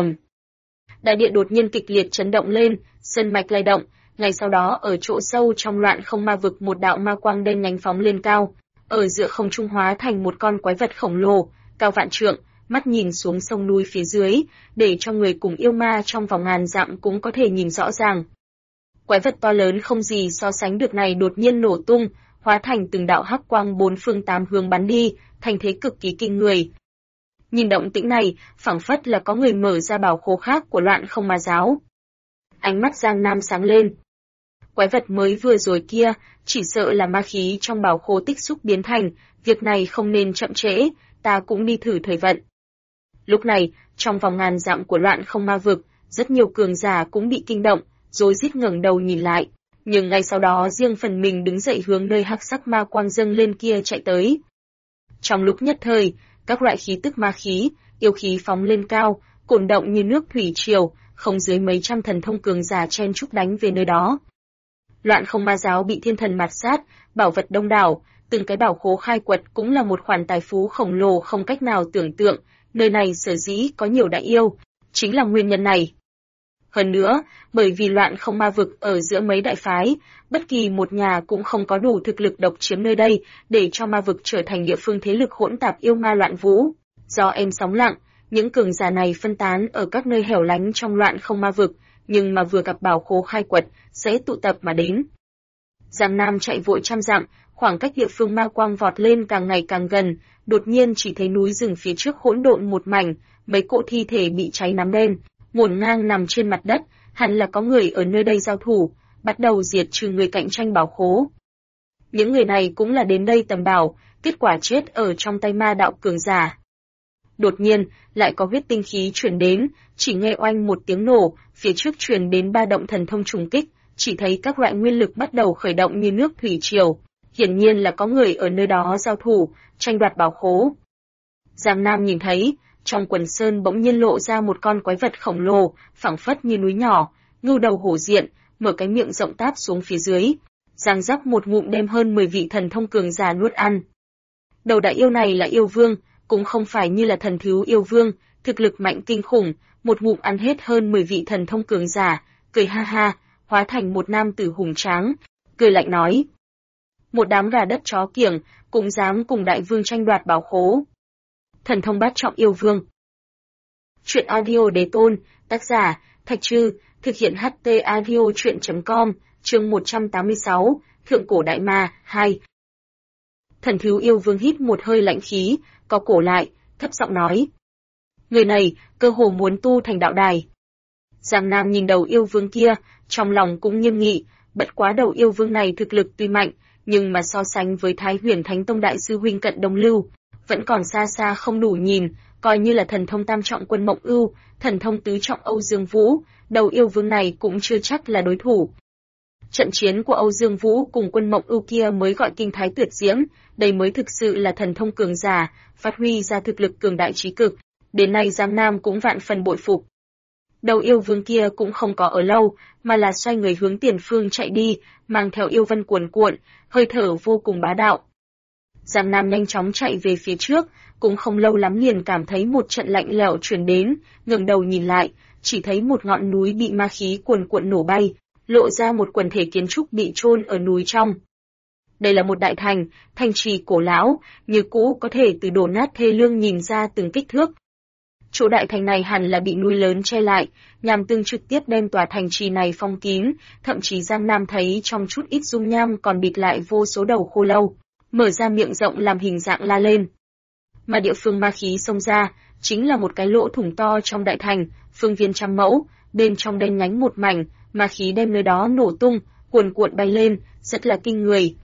Đại địa đột nhiên kịch liệt chấn động lên, sơn mạch lay động, ngay sau đó ở chỗ sâu trong Loạn Không Ma Vực một đạo ma quang đen nhánh phóng lên cao, ở giữa không trung hóa thành một con quái vật khổng lồ, cao vạn trượng, mắt nhìn xuống sông núi phía dưới, để cho người cùng yêu ma trong vòng ngàn dặm cũng có thể nhìn rõ ràng. Quái vật to lớn không gì so sánh được này đột nhiên nổ tung, hóa thành từng đạo hắc quang bốn phương tám hướng bắn đi, thành thế cực kỳ kinh người. Nhìn động tĩnh này, phảng phất là có người mở ra bảo khố khác của Loạn Không Ma giáo. Ánh mắt Giang Nam sáng lên. Quái vật mới vừa rồi kia, chỉ sợ là ma khí trong bảo khố tích xúc biến thành, việc này không nên chậm trễ, ta cũng đi thử thời vận. Lúc này, trong vòng ngàn dặm của Loạn Không Ma vực, rất nhiều cường giả cũng bị kinh động, rối rít ngẩng đầu nhìn lại, nhưng ngay sau đó riêng phần mình đứng dậy hướng nơi hắc sắc ma quang dâng lên kia chạy tới. Trong lúc nhất thời, các loại khí tức ma khí, yêu khí phóng lên cao, cuồn động như nước thủy triều, không dưới mấy trăm thần thông cường giả chen chúc đánh về nơi đó. Loạn Không Ma giáo bị thiên thần mạt sát, bảo vật đông đảo, từng cái bảo khố khai quật cũng là một khoản tài phú khổng lồ không cách nào tưởng tượng, nơi này sở dĩ có nhiều đại yêu, chính là nguyên nhân này. Hơn nữa, bởi vì Loạn Không Ma vực ở giữa mấy đại phái, bất kỳ một nhà cũng không có đủ thực lực độc chiếm nơi đây, để cho ma vực trở thành địa phương thế lực hỗn tạp yêu ma loạn vũ. Do êm sóng lặng, những cường giả này phân tán ở các nơi hẻo lánh trong Loạn Không Ma vực, nhưng mà vừa gặp bảo khố khai quật, sẽ tụ tập mà đến. Giang Nam chạy vội trăm dặm, khoảng cách địa phương ma quang vọt lên càng ngày càng gần, đột nhiên chỉ thấy núi rừng phía trước hỗn độn một mảnh, mấy cỗ thi thể bị cháy nám đen, ngổn ngang nằm trên mặt đất, hẳn là có người ở nơi đây giao thủ, bắt đầu diệt trừ người cạnh tranh bảo khố. Những người này cũng là đến đây tầm bảo, kết quả chết ở trong tay ma đạo cường giả. Đột nhiên, lại có huyết tinh khí truyền đến, chỉ nghe oanh một tiếng nổ, phía trước truyền đến ba động thần thông trùng kích, chỉ thấy các loại nguyên lực bắt đầu khởi động như nước thủy triều, hiển nhiên là có người ở nơi đó giao thủ, tranh đoạt bảo khố. Giang Nam nhìn thấy, trong quần sơn bỗng nhiên lộ ra một con quái vật khổng lồ, phảng phất như núi nhỏ, ngưu đầu hổ diện, mở cái miệng rộng táp xuống phía dưới, giang rắc một ngụm đem hơn 10 vị thần thông cường giả nuốt ăn. Đầu đại yêu này là yêu vương, cũng không phải như là thần thú yêu vương, thực lực mạnh kinh khủng, một ngụm ăn hết hơn 10 vị thần thông cường giả, cười ha ha, hóa thành một nam tử hùng tráng, cười lạnh nói: một đám gà đất chó kiểng, cũng dám cùng đại vương tranh đoạt bảo khố. Thần thông bát trọng yêu vương. Truyện audio đế tôn, tác giả, Thạch Trư, thực hiện HT audio truyện.com, chương 186, Thượng cổ đại ma, 2. Thần thú yêu vương hít một hơi lạnh khí, co cổ lại, thấp giọng nói: người này, cơ hồ muốn tu thành đạo đài. Giang Nam nhìn đầu yêu vương kia, trong lòng cũng nghiêm nghị, bất quá đầu yêu vương này thực lực tuy mạnh, nhưng mà so sánh với Thái Huyền Thánh Tông đại sư huynh Cận Đông Lưu, vẫn còn xa xa không đủ nhìn, coi như là thần thông tam trọng Quân Mộng Ưu, thần thông tứ trọng Âu Dương Vũ, đầu yêu vương này cũng chưa chắc là đối thủ. Trận chiến của Âu Dương Vũ cùng Quân Mộng Ưu kia mới gọi kinh thái tuyệt diễm, đây mới thực sự là thần thông cường giả, phát huy ra thực lực cường đại trí cực. Đến nay Giang Nam cũng vạn phần bội phục. Đầu yêu vương kia cũng không có ở lâu, mà là xoay người hướng tiền phương chạy đi, mang theo yêu vân cuồn cuộn, hơi thở vô cùng bá đạo. Giang Nam nhanh chóng chạy về phía trước, cũng không lâu lắm liền cảm thấy một trận lạnh lẽo truyền đến, ngẩng đầu nhìn lại, chỉ thấy một ngọn núi bị ma khí cuồn cuộn nổ bay, lộ ra một quần thể kiến trúc bị chôn ở núi trong. Đây là một đại thành, thành trì cổ lão, như cũ có thể từ đổ nát thê lương nhìn ra từng kích thước. Chỗ đại thành này hẳn là bị núi lớn che lại, nhằm tương trực tiếp đem tòa thành trì này phong kín, thậm chí Giang Nam thấy trong chút ít dung nham còn bịt lại vô số đầu khô lâu, mở ra miệng rộng làm hình dạng la lên. Mà địa phương ma khí xông ra, chính là một cái lỗ thủng to trong đại thành, phương viên trăm mẫu, bên trong đen nhánh một mảnh, ma khí đem nơi đó nổ tung, cuồn cuộn bay lên, rất là kinh người.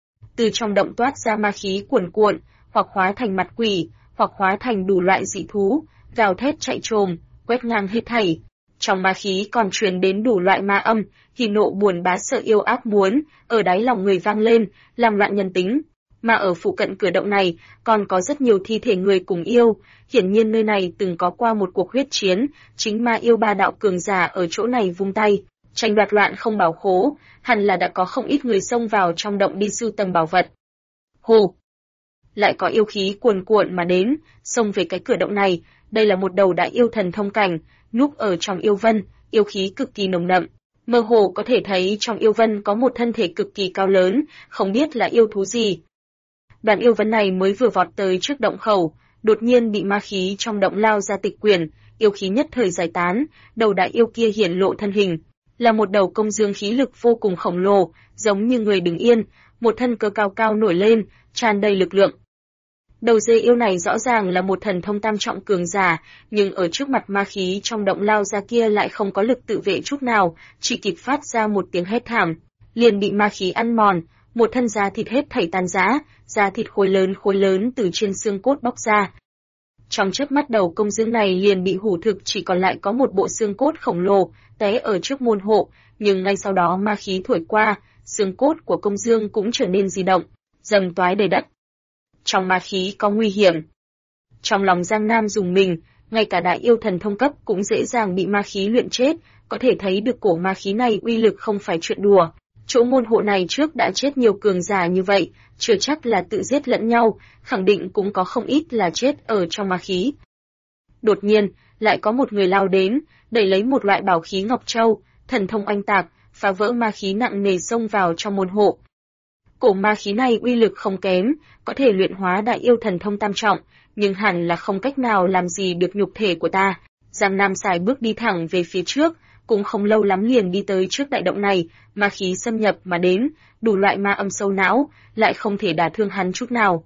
Từ trong động toát ra ma khí cuồn cuộn, hoặc hóa thành mặt quỷ, hoặc hóa thành đủ loại dị thú, gào thét chạy trồm, quét ngang hết thảy. Trong ma khí còn truyền đến đủ loại ma âm, hỉ nộ buồn bã sợ yêu ác muốn, ở đáy lòng người vang lên, làm loạn nhân tính. Mà ở phụ cận cửa động này, còn có rất nhiều thi thể người cùng yêu, hiển nhiên nơi này từng có qua một cuộc huyết chiến, chính ma yêu ba đạo cường giả ở chỗ này vung tay, tranh đoạt loạn không bảo khố, hẳn là đã có không ít người xông vào trong động đi sưu tầm bảo vật. Hồ! Lại có yêu khí cuồn cuộn mà đến, xông về cái cửa động này, đây là một đầu đại yêu thần thông cảnh, núp ở trong yêu vân, yêu khí cực kỳ nồng đậm. Mơ hồ có thể thấy trong yêu vân có một thân thể cực kỳ cao lớn, không biết là yêu thú gì. Đoàn yêu vân này mới vừa vọt tới trước động khẩu, đột nhiên bị ma khí trong động lao ra tịch quyển, yêu khí nhất thời giải tán, đầu đại yêu kia hiển lộ thân hình, là một đầu công dương khí lực vô cùng khổng lồ, giống như người đứng yên, một thân cơ cao cao nổi lên, tràn đầy lực lượng. Đầu dê yêu này rõ ràng là một thần thông tam trọng cường giả, nhưng ở trước mặt ma khí trong động lao ra kia lại không có lực tự vệ chút nào, chỉ kịp phát ra một tiếng hét thảm, liền bị ma khí ăn mòn, một thân da thịt hết thảy tan rã, da thịt khối lớn từ trên xương cốt bóc ra. Trong chớp mắt đầu công dương này liền bị hủ thực, chỉ còn lại có một bộ xương cốt khổng lồ té ở trước môn hộ, nhưng ngay sau đó ma khí thổi qua, xương cốt của công dương cũng trở nên di động, dầm toái đầy đất. Trong ma khí có nguy hiểm. Trong lòng Giang Nam rùng mình, ngay cả đại yêu thần thông cấp cũng dễ dàng bị ma khí luyện chết, có thể thấy được cổ ma khí này uy lực không phải chuyện đùa. Chỗ môn hộ này trước đã chết nhiều cường giả như vậy, chưa chắc là tự giết lẫn nhau, khẳng định cũng có không ít là chết ở trong ma khí. Đột nhiên, lại có một người lao đến, đẩy lấy một loại bảo khí ngọc châu, thần thông oanh tạc, phá vỡ ma khí nặng nề xông vào trong môn hộ. Cổ ma khí này uy lực không kém, có thể luyện hóa đại yêu thần thông tam trọng, nhưng hẳn là không cách nào làm gì được nhục thể của ta. Giang Nam xài bước đi thẳng về phía trước, cũng không lâu lắm liền đi tới trước đại động này, ma khí xâm nhập mà đến, đủ loại ma âm sâu não, lại không thể đả thương hắn chút nào.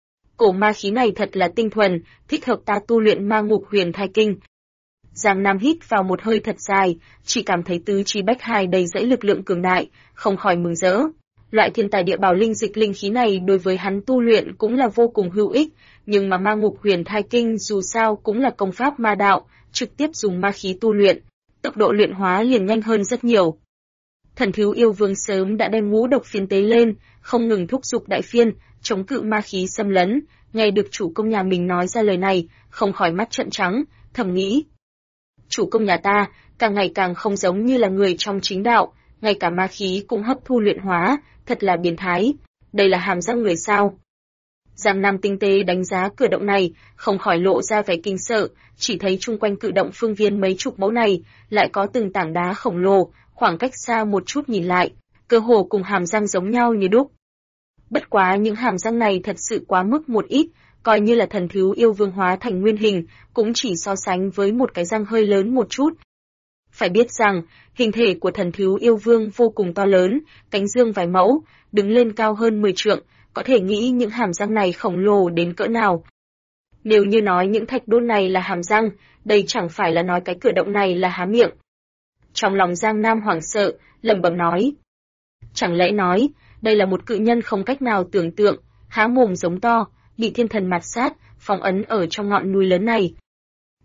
Cổ ma khí này thật là tinh thuần, thích hợp ta tu luyện ma ngục huyền thai kinh. Giang Nam hít vào một hơi thật dài, chỉ cảm thấy tứ chi bách hài đầy dẫy lực lượng cường đại, không khỏi mừng rỡ. Loại thiên tài địa bảo linh dịch linh khí này đối với hắn tu luyện cũng là vô cùng hữu ích, nhưng mà ma ngục huyền thai kinh dù sao cũng là công pháp ma đạo, trực tiếp dùng ma khí tu luyện, tốc độ luyện hóa liền nhanh hơn rất nhiều. Thần thiếu yêu vương sớm đã đem ngũ độc phiên tế lên, không ngừng thúc giục đại phiên, chống cự ma khí xâm lấn, nghe được chủ công nhà mình nói ra lời này, không khỏi mắt trợn trắng, thầm nghĩ. Chủ công nhà ta, càng ngày càng không giống như là người trong chính đạo, ngay cả ma khí cũng hấp thu luyện hóa, thật là biến thái, đây là hàm răng người sao. Giang Nam tinh tế đánh giá cửa động này, không khỏi lộ ra vẻ kinh sợ, chỉ thấy chung quanh cự động phương viên mấy chục mẫu này, lại có từng tảng đá khổng lồ, khoảng cách xa một chút nhìn lại, cơ hồ cùng hàm răng giống nhau như đúc. Bất quá những hàm răng này thật sự quá mức một ít, coi như là thần thú yêu vương hóa thành nguyên hình, cũng chỉ so sánh với một cái răng hơi lớn một chút. Phải biết rằng, hình thể của thần thú yêu vương vô cùng to lớn, cánh dương vài mẫu, đứng lên cao hơn 10 trượng, có thể nghĩ những hàm răng này khổng lồ đến cỡ nào. Nếu như nói những thạch đôn này là hàm răng, đây chẳng phải là nói cái cửa động này là há miệng. Trong lòng Giang Nam hoảng sợ, lẩm bẩm nói. Chẳng lẽ nói, đây là một cự nhân không cách nào tưởng tượng, há mồm giống to, bị thiên thần mạt sát, phong ấn ở trong ngọn núi lớn này.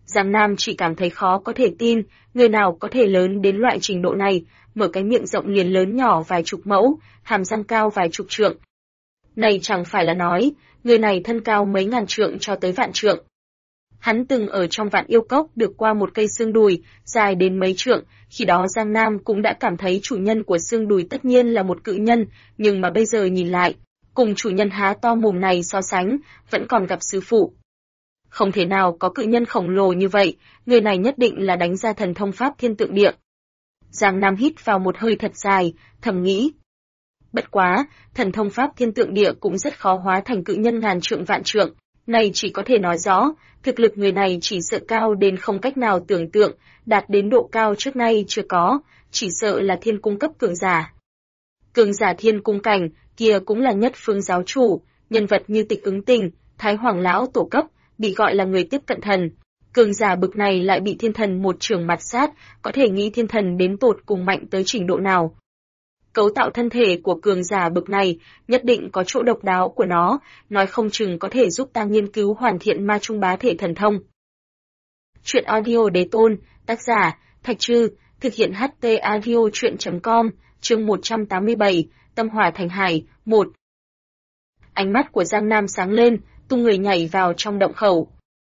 Giang Nam chỉ cảm thấy khó có thể tin, người nào có thể lớn đến loại trình độ này, mở cái miệng rộng liền lớn nhỏ vài chục mẫu, hàm răng cao vài chục trượng. Này chẳng phải là nói, người này thân cao mấy ngàn trượng cho tới vạn trượng. Hắn từng ở trong Vạn Yêu Cốc được qua một cây xương đùi, dài đến mấy trượng, khi đó Giang Nam cũng đã cảm thấy chủ nhân của xương đùi tất nhiên là một cự nhân, nhưng mà bây giờ nhìn lại, cùng chủ nhân há to mồm này so sánh, vẫn còn gặp sư phụ. Không thể nào có cự nhân khổng lồ như vậy, người này nhất định là đánh ra thần thông pháp thiên tượng địa. Giang Nam hít vào một hơi thật dài, thầm nghĩ. Bất quá, thần thông pháp thiên tượng địa cũng rất khó hóa thành cự nhân ngàn trượng vạn trượng, này chỉ có thể nói rõ, thực lực người này chỉ sợ cao đến không cách nào tưởng tượng, đạt đến độ cao trước nay chưa có, chỉ sợ là thiên cung cấp cường giả. Cường giả thiên cung cảnh, kia cũng là nhất phương giáo chủ, nhân vật như Tịch Ứng Tình, Thái Hoàng Lão tổ cấp, bị gọi là người tiếp cận thần. Cường giả bực này lại bị thiên thần một trường mặt sát, có thể nghĩ thiên thần đến tột cùng mạnh tới trình độ nào. Cấu tạo thân thể của cường giả bực này nhất định có chỗ độc đáo của nó, nói không chừng có thể giúp ta nghiên cứu hoàn thiện ma trung bá thể thần thông. Chuyện audio đế tôn, tác giả, Thạch Trư, thực hiện HT audio chuyện.com, chương 187, Tâm Hỏa Thành Hải, 1. Ánh mắt của Giang Nam sáng lên, tung người nhảy vào trong động khẩu.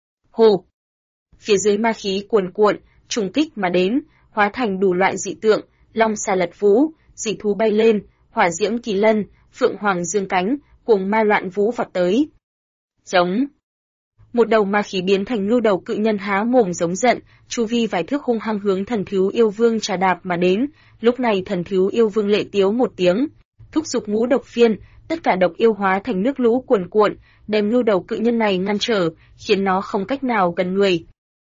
Hồ! Phía dưới ma khí cuồn cuộn, trùng kích mà đến, hóa thành đủ loại dị tượng, long xà lật vũ, dị thú bay lên, hỏa diễm kỳ lân, phượng hoàng dương cánh, cuồng ma loạn vũ vọt tới. Giống. Một đầu ma khí biến thành ngưu đầu cự nhân há mồm giống giận, chu vi vài thước hung hăng hướng thần thiếu yêu vương trà đạp mà đến. Lúc này thần thiếu yêu vương lệ tiếu một tiếng, thúc giục ngũ độc phiên, tất cả độc yêu hóa thành nước lũ cuồn cuộn, đem ngưu đầu cự nhân này ngăn trở, khiến nó không cách nào gần người.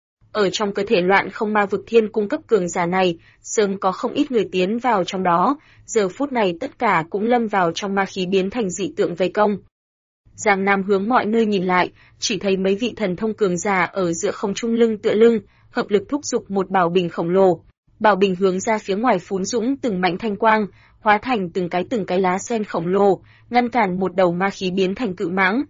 Ở trong cơ thể loạn không ma vực thiên cung cấp cường giả này, sớm có không ít người tiến vào trong đó, giờ phút này tất cả cũng lâm vào trong ma khí biến thành dị tượng vây công. Giang Nam hướng mọi nơi nhìn lại, chỉ thấy mấy vị thần thông cường giả ở giữa không trung lưng tựa lưng, hợp lực thúc giục một bảo bình khổng lồ. Bảo bình hướng ra phía ngoài phún dũng từng mảnh thanh quang, hóa thành từng cái lá sen khổng lồ, ngăn cản một đầu ma khí biến thành cự mãng.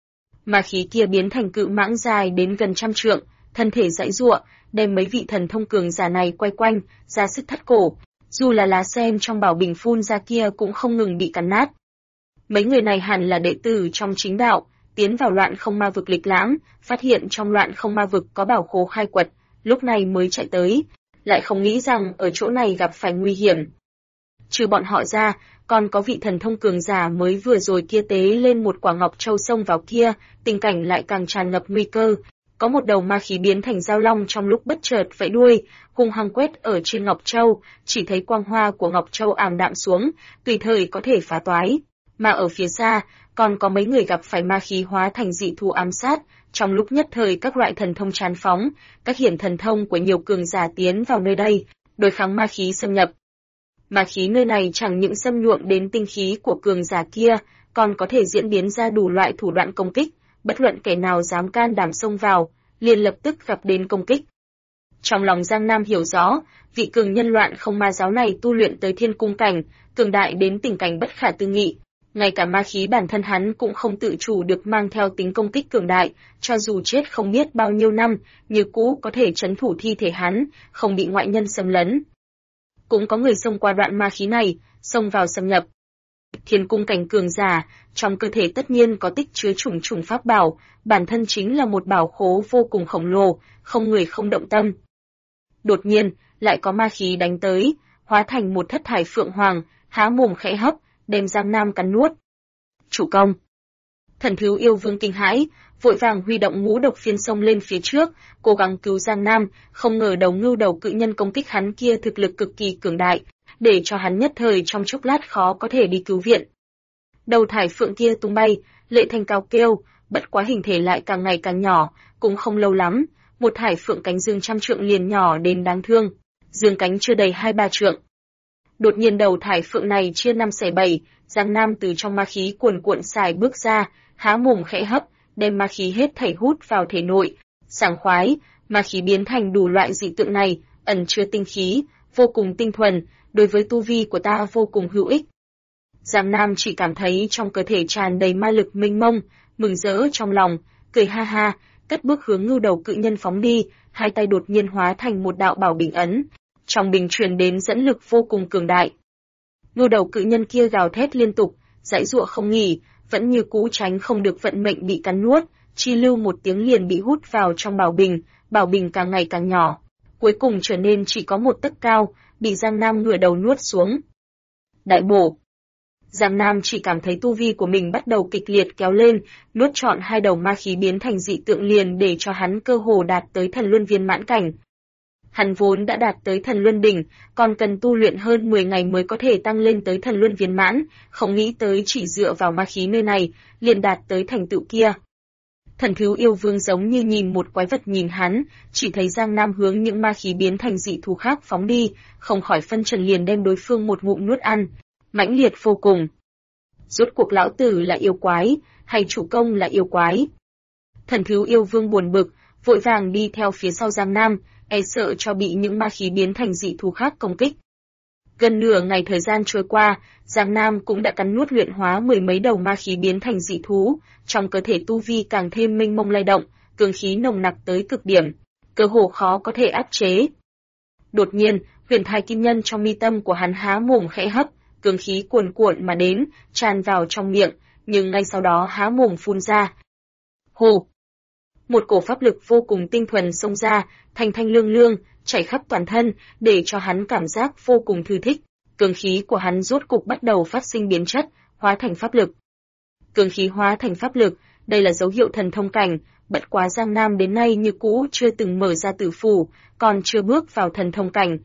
Ma khí kia biến thành cự mãng dài đến gần trăm trượng, thân thể giãy giụa, đem mấy vị thần thông cường giả này quay quanh, ra sức thắt cổ. Dù là lá sen trong bảo bình phun ra kia cũng không ngừng bị cắn nát. Mấy người này hẳn là đệ tử trong chính đạo, tiến vào loạn không ma vực lịch lãm, phát hiện trong loạn không ma vực có bảo khố khai quật, lúc này mới chạy tới, lại không nghĩ rằng ở chỗ này gặp phải nguy hiểm. Trừ bọn họ ra, còn có vị thần thông cường giả mới vừa rồi kia tế lên một quả ngọc châu xông vào kia, tình cảnh lại càng tràn ngập nguy cơ. Có một đầu ma khí biến thành dao long trong lúc bất chợt vẫy đuôi, hung hăng quét ở trên ngọc châu, chỉ thấy quang hoa của ngọc châu ảm đạm xuống, tùy thời có thể phá toái. Mà ở phía xa, còn có mấy người gặp phải ma khí hóa thành dị thú ám sát, trong lúc nhất thời các loại thần thông tràn phóng, các hiển thần thông của nhiều cường giả tiến vào nơi đây, đối kháng ma khí xâm nhập. Ma khí nơi này chẳng những xâm nhuộm đến tinh khí của cường giả kia, còn có thể diễn biến ra đủ loại thủ đoạn công kích, bất luận kẻ nào dám can đảm xông vào, liền lập tức gặp đến công kích. Trong lòng Giang Nam hiểu rõ, vị cường nhân loạn không ma giáo này tu luyện tới thiên cung cảnh, cường đại đến tình cảnh bất khả tư nghị. Ngay cả ma khí bản thân hắn cũng không tự chủ được mang theo tính công kích cường đại, cho dù chết không biết bao nhiêu năm, như cũ có thể trấn thủ thi thể hắn, không bị ngoại nhân xâm lấn. Cũng có người xông qua đoạn ma khí này, xông vào xâm nhập. Thiên cung cảnh cường giả, trong cơ thể tất nhiên có tích chứa chủng chủng pháp bảo, bản thân chính là một bảo khố vô cùng khổng lồ, không người không động tâm. Đột nhiên, lại có ma khí đánh tới, hóa thành một thất thải phượng hoàng, há mồm khẽ hấp, đem Giang Nam cắn nuốt. Chủ công. Thần thiếu yêu vương kinh hãi, vội vàng huy động ngũ độc phiên xông lên phía trước, cố gắng cứu Giang Nam, không ngờ đầu ngưu đầu cự nhân công kích hắn kia thực lực cực kỳ cường đại, để cho hắn nhất thời trong chốc lát khó có thể đi cứu viện. Đầu thải phượng kia tung bay, lệ thanh cao kêu, bất quá hình thể lại càng ngày càng nhỏ, cũng không lâu lắm, một thải phượng cánh dương trăm trượng liền nhỏ đến đáng thương, dương cánh chưa đầy 2-3 trượng. Đột nhiên đầu thải phượng này chia 5/7, Giang Nam từ trong ma khí cuồn cuộn xài bước ra, há mồm khẽ hấp, đem ma khí hết thảy hút vào thể nội. Sảng khoái, ma khí biến thành đủ loại dị tượng này, ẩn chứa tinh khí, vô cùng tinh thuần, đối với tu vi của ta vô cùng hữu ích. Giang Nam chỉ cảm thấy trong cơ thể tràn đầy ma lực mênh mông, mừng rỡ trong lòng, cười ha ha, cất bước hướng ngưu đầu cự nhân phóng đi, hai tay đột nhiên hóa thành một đạo bảo bình ấn, trong bình truyền đến dẫn lực vô cùng cường đại. Ngưu đầu cự nhân kia gào thét liên tục, giãy giụa không nghỉ, vẫn như cũ tránh không được vận mệnh bị cắn nuốt, chi lưu một tiếng liền bị hút vào trong bảo bình càng ngày càng nhỏ, cuối cùng trở nên chỉ có một tấc cao, bị Giang Nam ngửa đầu nuốt xuống. Đại bổ. Giang Nam chỉ cảm thấy tu vi của mình bắt đầu kịch liệt kéo lên, nuốt trọn hai đầu ma khí biến thành dị tượng liền để cho hắn cơ hồ đạt tới thần luân viên mãn cảnh. Hắn vốn đã đạt tới thần luân đỉnh, còn cần tu luyện hơn 10 ngày mới có thể tăng lên tới thần luân viên mãn, không nghĩ tới chỉ dựa vào ma khí nơi này, liền đạt tới thành tựu kia. Thần Thiếu Yêu Vương giống như nhìn một quái vật nhìn hắn, chỉ thấy Giang Nam hướng những ma khí biến thành dị thú khác phóng đi, không khỏi phân trần liền đem đối phương một ngụm nuốt ăn, mãnh liệt vô cùng. Rốt cuộc lão tử là yêu quái, hay chủ công là yêu quái? Thần Thiếu Yêu Vương buồn bực, vội vàng đi theo phía sau Giang Nam, e sợ cho bị những ma khí biến thành dị thú khác công kích. Gần nửa ngày thời gian trôi qua, Giang Nam cũng đã cắn nuốt luyện hóa mười mấy đầu ma khí biến thành dị thú, trong cơ thể tu vi càng thêm mênh mông lay động, cường khí nồng nặc tới cực điểm, cơ hồ khó có thể áp chế. Đột nhiên, huyền thai kim nhân trong mi tâm của hắn há mồm khẽ hấp, cường khí cuồn cuộn mà đến, tràn vào trong miệng, nhưng ngay sau đó há mồm phun ra. Hồ! Một cổ pháp lực vô cùng tinh thuần xông ra, thanh thanh lương lương, chảy khắp toàn thân, để cho hắn cảm giác vô cùng thư thích. Cường khí của hắn rốt cục bắt đầu phát sinh biến chất, hóa thành pháp lực. Cường khí hóa thành pháp lực, đây là dấu hiệu thần thông cảnh, bất quá Giang Nam đến nay như cũ chưa từng mở ra tử phủ, còn chưa bước vào thần thông cảnh.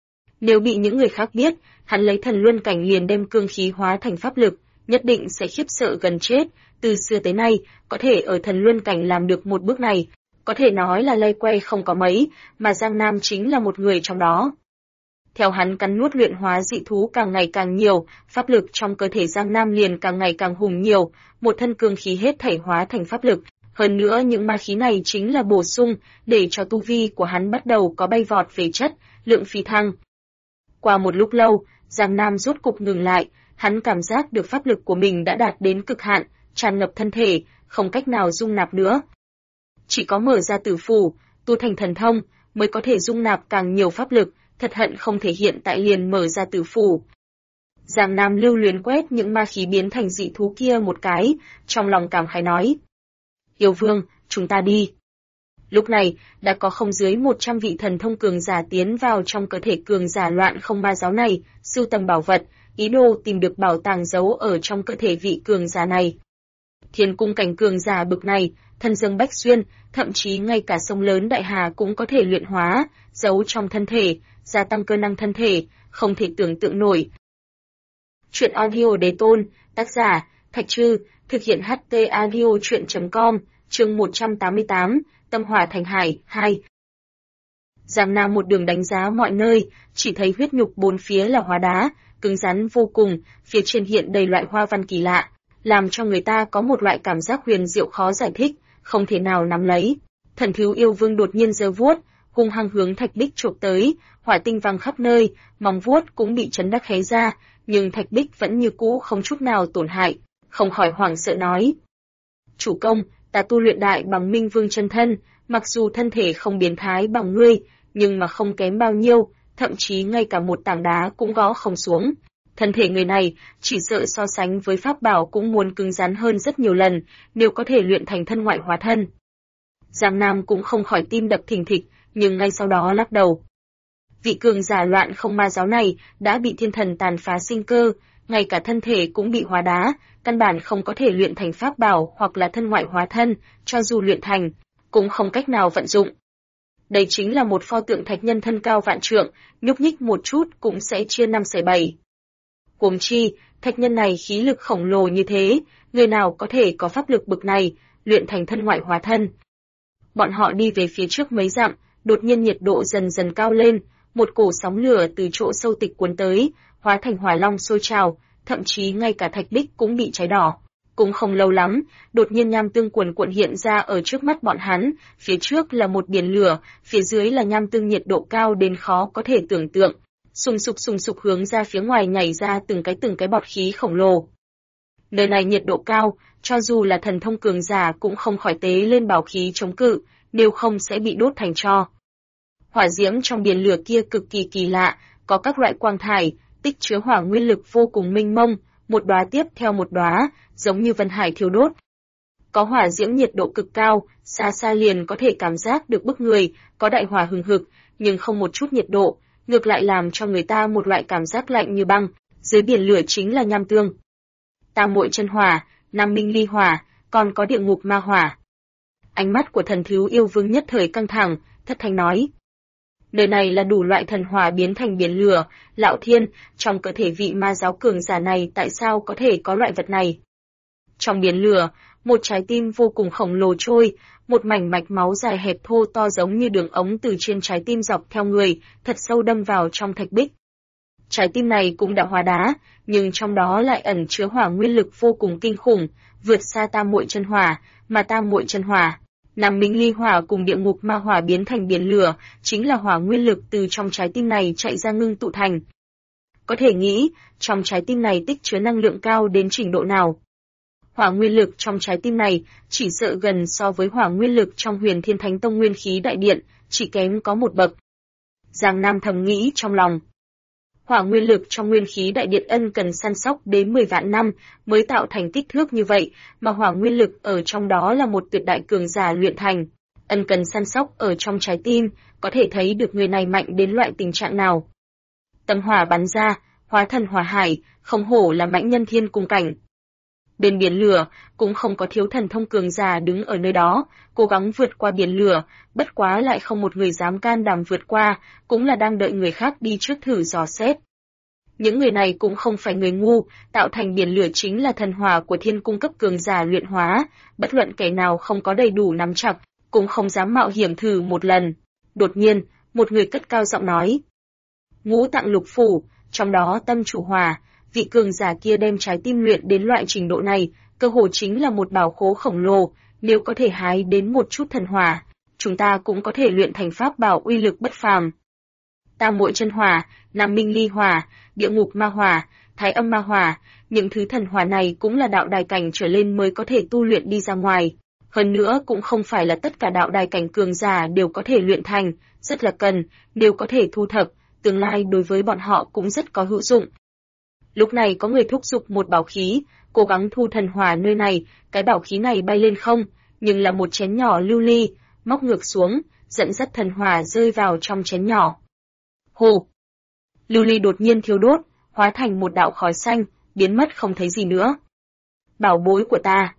Nếu bị những người khác biết, hắn lấy thần luân cảnh liền đem cương khí hóa thành pháp lực, nhất định sẽ khiếp sợ gần chết. Từ xưa tới nay, có thể ở thần luân cảnh làm được một bước này, có thể nói là lây quay không có mấy, mà Giang Nam chính là một người trong đó. Theo hắn cắn nuốt luyện hóa dị thú càng ngày càng nhiều, pháp lực trong cơ thể Giang Nam liền càng ngày càng hùng nhiều, một thân cương khí hết thảy hóa thành pháp lực. Hơn nữa những ma khí này chính là bổ sung, để cho tu vi của hắn bắt đầu có bay vọt về chất, lượng phi thăng. Qua một lúc lâu, Giang Nam rốt cục ngừng lại, hắn cảm giác được pháp lực của mình đã đạt đến cực hạn, tràn ngập thân thể, không cách nào dung nạp nữa. Chỉ có mở ra tử phủ, tu thành thần thông, mới có thể dung nạp càng nhiều pháp lực, thật hận không thể hiện tại liền mở ra tử phủ. Giang Nam lưu luyến quét những ma khí biến thành dị thú kia một cái, trong lòng cảm khái nói. Yêu Vương, chúng ta đi. Lúc này, đã có không dưới 100 vị thần thông cường giả tiến vào trong cơ thể cường giả loạn không ma giáo này, sưu tầm bảo vật, ý đồ tìm được bảo tàng giấu ở trong cơ thể vị cường giả này. Thiên cung cảnh cường giả bực này, thân dương bách xuyên, thậm chí ngay cả sông lớn đại hà cũng có thể luyện hóa, giấu trong thân thể, gia tăng cơ năng thân thể, không thể tưởng tượng nổi. Chuyện audio Đế Tôn, tác giả, Thạch Trư, thực hiện HT audio chuyện.com, chương 188, Tâm Hỏa Thành Hải, 2. Giang Nam một đường đánh giá mọi nơi, chỉ thấy huyết nhục bốn phía là hóa đá, cứng rắn vô cùng, phía trên hiện đầy loại hoa văn kỳ lạ, làm cho người ta có một loại cảm giác huyền diệu khó giải thích, không thể nào nắm lấy. Thần Thiếu Yêu Vương đột nhiên giơ vuốt, hung hăng hướng thạch bích chộp tới, hỏa tinh văng khắp nơi, móng vuốt cũng bị chấn đắc hé ra, nhưng thạch bích vẫn như cũ không chút nào tổn hại, không khỏi hoảng sợ nói. Chủ công, ta tu luyện đại bằng Minh Vương chân thân, mặc dù thân thể không biến thái bằng ngươi, nhưng mà không kém bao nhiêu, thậm chí ngay cả một tảng đá cũng gõ không xuống. Thân thể người này, chỉ sợ so sánh với pháp bảo cũng muốn cứng rắn hơn rất nhiều lần, nếu có thể luyện thành thân ngoại hóa thân. Giang Nam cũng không khỏi tim đập thình thịch, nhưng ngay sau đó lắc đầu. Vị cường giả loạn không ma giáo này đã bị thiên thần tàn phá sinh cơ, ngay cả thân thể cũng bị hóa đá, căn bản không có thể luyện thành pháp bảo hoặc là thân ngoại hóa thân, cho dù luyện thành, cũng không cách nào vận dụng. Đây chính là một pho tượng thạch nhân thân cao vạn trượng, nhúc nhích một chút cũng sẽ chia 5 xẻ 7. Huống chi, thạch nhân này khí lực khổng lồ như thế, người nào có thể có pháp lực bực này, luyện thành thân ngoại hóa thân. Bọn họ đi về phía trước mấy dặm, đột nhiên nhiệt độ dần dần cao lên, một cổ sóng lửa từ chỗ sâu tịch cuốn tới, hóa thành hỏa long sôi trào, thậm chí ngay cả thạch bích cũng bị cháy đỏ. Cũng không lâu lắm, đột nhiên nham tương cuồn cuộn hiện ra ở trước mắt bọn hắn, phía trước là một biển lửa, phía dưới là nham tương nhiệt độ cao đến khó có thể tưởng tượng. Sùng sục hướng ra phía ngoài nhảy ra từng cái bọt khí khổng lồ. Nơi này nhiệt độ cao, cho dù là thần thông cường giả cũng không khỏi tế lên bảo khí chống cự, nếu không sẽ bị đốt thành tro. Hỏa diễm trong biển lửa kia cực kỳ kỳ lạ, có các loại quang thải, tích chứa hỏa nguyên lực vô cùng mênh mông, một đóa tiếp theo một đóa, giống như vân hải thiêu đốt. Có hỏa diễm nhiệt độ cực cao, xa xa liền có thể cảm giác được bức người, có đại hỏa hừng hực, nhưng không một chút nhiệt độ, ngược lại làm cho người ta một loại cảm giác lạnh như băng, dưới biển lửa chính là nham tương. Tam muội chân hỏa, Nam Minh ly hỏa, còn có địa ngục ma hỏa. Ánh mắt của thần thiếu yêu vương nhất thời căng thẳng, thất thanh nói. Nơi này là đủ loại thần hỏa biến thành biển lửa, Lão Thiên, trong cơ thể vị ma giáo cường giả này tại sao có thể có loại vật này? Trong biển lửa, một trái tim vô cùng khổng lồ trôi, một mảnh mạch máu dài hẹp thô to giống như đường ống từ trên trái tim dọc theo người, thật sâu đâm vào trong thạch bích. Trái tim này cũng đã hóa đá, nhưng trong đó lại ẩn chứa hỏa nguyên lực vô cùng kinh khủng, vượt xa tam muội chân hỏa, mà tam muội chân hỏa, Nam Minh ly hỏa cùng địa ngục ma hỏa biến thành biển lửa, chính là hỏa nguyên lực từ trong trái tim này chạy ra ngưng tụ thành. Có thể nghĩ, trong trái tim này tích chứa năng lượng cao đến trình độ nào. Hỏa nguyên lực trong trái tim này chỉ sợ gần so với hỏa nguyên lực trong Huyền Thiên Thánh Tông nguyên khí đại điện, chỉ kém có một bậc. Giang Nam thầm nghĩ trong lòng. Hỏa nguyên lực trong nguyên khí đại điện ân cần săn sóc đến 10 vạn năm mới tạo thành kích thước như vậy, mà hỏa nguyên lực ở trong đó là một tuyệt đại cường giả luyện thành. Ân cần săn sóc ở trong trái tim, có thể thấy được người này mạnh đến loại tình trạng nào. Tâm hỏa bắn ra, hóa thần hỏa hải, không hổ là mãnh nhân thiên cung cảnh. Bên biển lửa, cũng không có thiếu thần thông cường giả đứng ở nơi đó, cố gắng vượt qua biển lửa, bất quá lại không một người dám can đảm vượt qua, cũng là đang đợi người khác đi trước thử dò xét. Những người này cũng không phải người ngu, tạo thành biển lửa chính là thần hỏa của thiên cung cấp cường giả luyện hóa, bất luận kẻ nào không có đầy đủ nắm chặt, cũng không dám mạo hiểm thử một lần. Đột nhiên, một người cất cao giọng nói. Ngũ tạng lục phủ, trong đó tâm chủ hỏa, vị cường giả kia đem trái tim luyện đến loại trình độ này, cơ hồ chính là một bảo khố khổng lồ, nếu có thể hái đến một chút thần hỏa, chúng ta cũng có thể luyện thành pháp bảo uy lực bất phàm. Tam muội chân hỏa, Nam Minh ly hỏa, địa ngục ma hỏa, thái âm ma hỏa, những thứ thần hỏa này cũng là đạo đài cảnh trở lên mới có thể tu luyện đi ra ngoài. Hơn nữa cũng không phải là tất cả đạo đài cảnh cường giả đều có thể luyện thành, rất là cần, nếu có thể thu thập, tương lai đối với bọn họ cũng rất có hữu dụng. Lúc này có người thúc giục một bảo khí, cố gắng thu thần hỏa nơi này, cái bảo khí này bay lên không, nhưng là một chén nhỏ lưu ly, móc ngược xuống, dẫn dắt thần hỏa rơi vào trong chén nhỏ. Hồ! Lưu ly đột nhiên thiêu đốt, hóa thành một đạo khói xanh, biến mất không thấy gì nữa. Bảo bối của ta!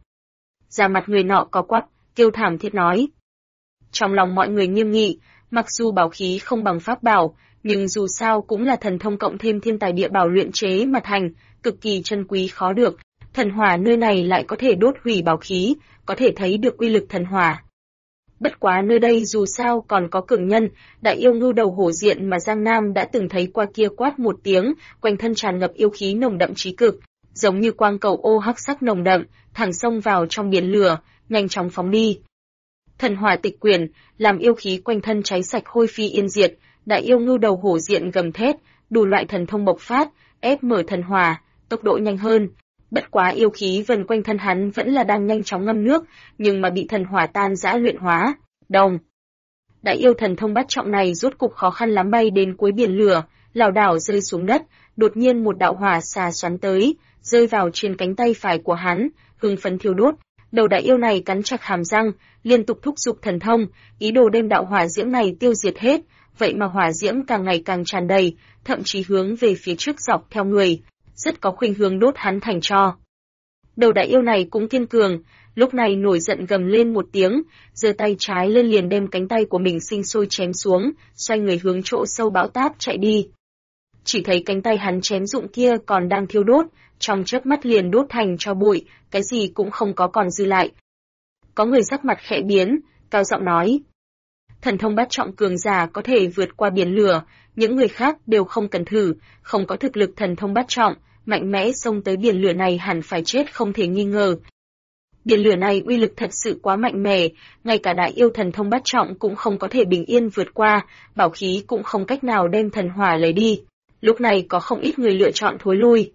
Da mặt người nọ có quắp, kêu thảm thiết nói. Trong lòng mọi người nghiêm nghị, mặc dù bảo khí không bằng pháp bảo, nhưng dù sao cũng là thần thông cộng thêm thiên tài địa bảo luyện chế mà thành, cực kỳ chân quý khó được. Thần hỏa nơi này lại có thể đốt hủy bảo khí, có thể thấy được uy lực thần hỏa. Bất quá nơi đây dù sao còn có cường nhân, đại yêu ngưu đầu hổ diện mà Giang Nam đã từng thấy qua kia quát một tiếng, quanh thân tràn ngập yêu khí nồng đậm chí cực, giống như quang cầu ô hắc sắc nồng đậm, thẳng xông vào trong biển lửa, nhanh chóng phóng đi. Thần hỏa tịch quyển, làm yêu khí quanh thân cháy sạch hôi phi yên diệt, đại yêu ngưu đầu hổ diện gầm thét, đủ loại thần thông bộc phát, ép mở thần hỏa, tốc độ nhanh hơn. Bất quá yêu khí vần quanh thân hắn vẫn là đang nhanh chóng ngâm nước, nhưng mà bị thần hỏa tan rã luyện hóa. Đồng. Đại yêu thần thông bát trọng này rốt cục khó khăn lắm bay đến cuối biển lửa, lảo đảo rơi xuống đất, đột nhiên một đạo hỏa xà xoắn tới, rơi vào trên cánh tay phải của hắn, hưng phấn thiêu đốt. Đầu đại yêu này cắn chặt hàm răng, liên tục thúc giục thần thông, ý đồ đem đạo hỏa diễm này tiêu diệt hết, vậy mà hỏa diễm càng ngày càng tràn đầy, thậm chí hướng về phía trước dọc theo người, rất có khuynh hướng đốt hắn thành tro. Đầu đại yêu này cũng kiên cường, lúc này nổi giận gầm lên một tiếng, giơ tay trái lên liền đem cánh tay của mình sinh sôi chém xuống, xoay người hướng chỗ sâu bão táp chạy đi. Chỉ thấy cánh tay hắn chém dụng kia còn đang thiêu đốt, trong chớp mắt liền đốt thành tro bụi, cái gì cũng không có còn dư lại. Có người sắc mặt khẽ biến, cao giọng nói. Thần thông bát trọng cường giả có thể vượt qua biển lửa, những người khác đều không cần thử, không có thực lực thần thông bát trọng, mạnh mẽ xông tới biển lửa này hẳn phải chết không thể nghi ngờ. Biển lửa này uy lực thật sự quá mạnh mẽ, ngay cả đại yêu thần thông bát trọng cũng không có thể bình yên vượt qua, bảo khí cũng không cách nào đem thần hỏa lấy đi. Lúc này có không ít người lựa chọn thối lui.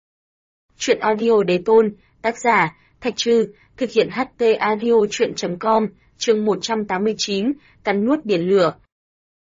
Chuyện audio đế tôn, tác giả, Thạch Trư, thực hiện HT audio chuyện.com, chương 189, cắn nuốt biển lửa.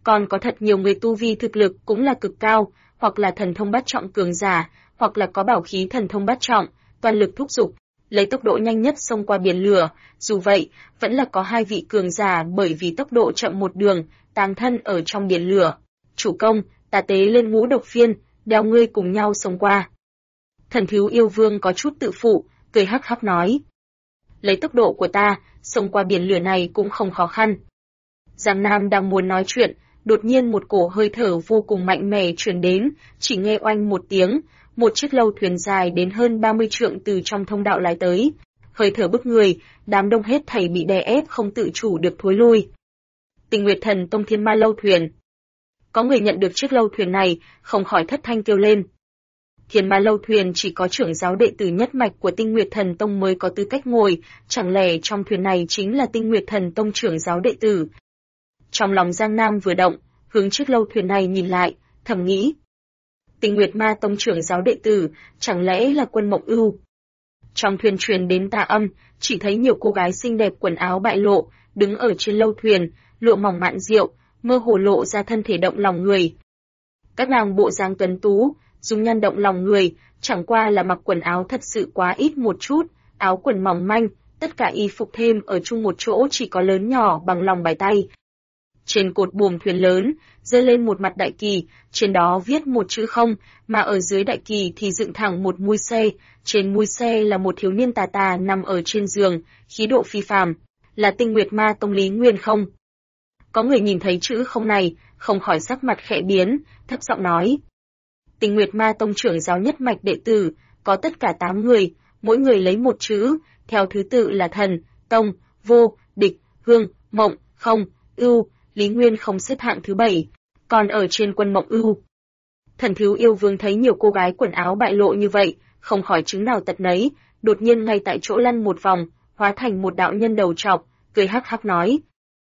còn có thật nhiều người tu vi thực lực cũng là cực cao, hoặc là thần thông bát trọng cường giả, hoặc là có bảo khí thần thông bát trọng, toàn lực thúc giục, lấy tốc độ nhanh nhất xông qua biển lửa. Dù vậy, vẫn là có 2 vị cường giả bởi vì tốc độ chậm một đường, táng thân ở trong biển lửa. Chủ công, ta tế lên ngũ độc phiên, đeo ngươi cùng nhau xông qua. Thần thiếu yêu vương có chút tự phụ, cười hắc hắc nói. Lấy tốc độ của ta, xông qua biển lửa này cũng không khó khăn. Giang Nam đang muốn nói chuyện, đột nhiên một cổ hơi thở vô cùng mạnh mẽ truyền đến, chỉ nghe oanh một tiếng, một chiếc lâu thuyền dài đến hơn 30 trượng từ trong thông đạo lái tới. Hơi thở bức người, đám đông hết thảy bị đè ép không tự chủ được thối lui. Tình Nguyệt Thần Tông Thiên Ma lâu thuyền. Có người nhận được chiếc lâu thuyền này, không khỏi thất thanh kêu lên. Thiên Ma lâu thuyền chỉ có trưởng giáo đệ tử nhất mạch của Tinh Nguyệt Thần Tông mới có tư cách ngồi, chẳng lẽ trong thuyền này chính là Tinh Nguyệt Thần Tông trưởng giáo đệ tử? Trong lòng Giang Nam vừa động, hướng chiếc lâu thuyền này nhìn lại, thầm nghĩ. Tinh Nguyệt Ma Tông trưởng giáo đệ tử, chẳng lẽ là Quân Mộng Ưu? Trong thuyền truyền đến tà âm, chỉ thấy nhiều cô gái xinh đẹp quần áo bại lộ, đứng ở trên lâu thuyền, lụa mỏng mạn diệu, mơ hồ lộ ra thân thể động lòng người. Các nàng bộ dáng tuấn tú, dung nhan động lòng người, chẳng qua là mặc quần áo thật sự quá ít một chút, áo quần mỏng manh, tất cả y phục thêm ở chung một chỗ chỉ có lớn nhỏ bằng lòng bàn tay. Trên cột buồm thuyền lớn, giơ lên một mặt đại kỳ, trên đó viết một chữ không, mà ở dưới đại kỳ thì dựng thẳng một mui xe, trên mui xe là một thiếu niên tà tà nằm ở trên giường, khí độ phi phàm, là Tinh Nguyệt Ma Tông Lý Nguyên Không. Có người nhìn thấy chữ không này, không khỏi sắc mặt khẽ biến, thấp giọng nói. Tinh Nguyệt Ma Tông trưởng giáo nhất mạch đệ tử, có tất cả 8 người, mỗi người lấy một chữ, theo thứ tự là thần, tông, vô, địch, hương, mộng, không, ưu. Lý Nguyên Không xếp hạng thứ 7, còn ở trên Quân Mộng Ưu. Thần thiếu yêu vương thấy nhiều cô gái quần áo bại lộ như vậy, không khỏi chứng nào tật nấy, đột nhiên ngay tại chỗ lăn một vòng, hóa thành một đạo nhân đầu trọc, cười hắc hắc nói.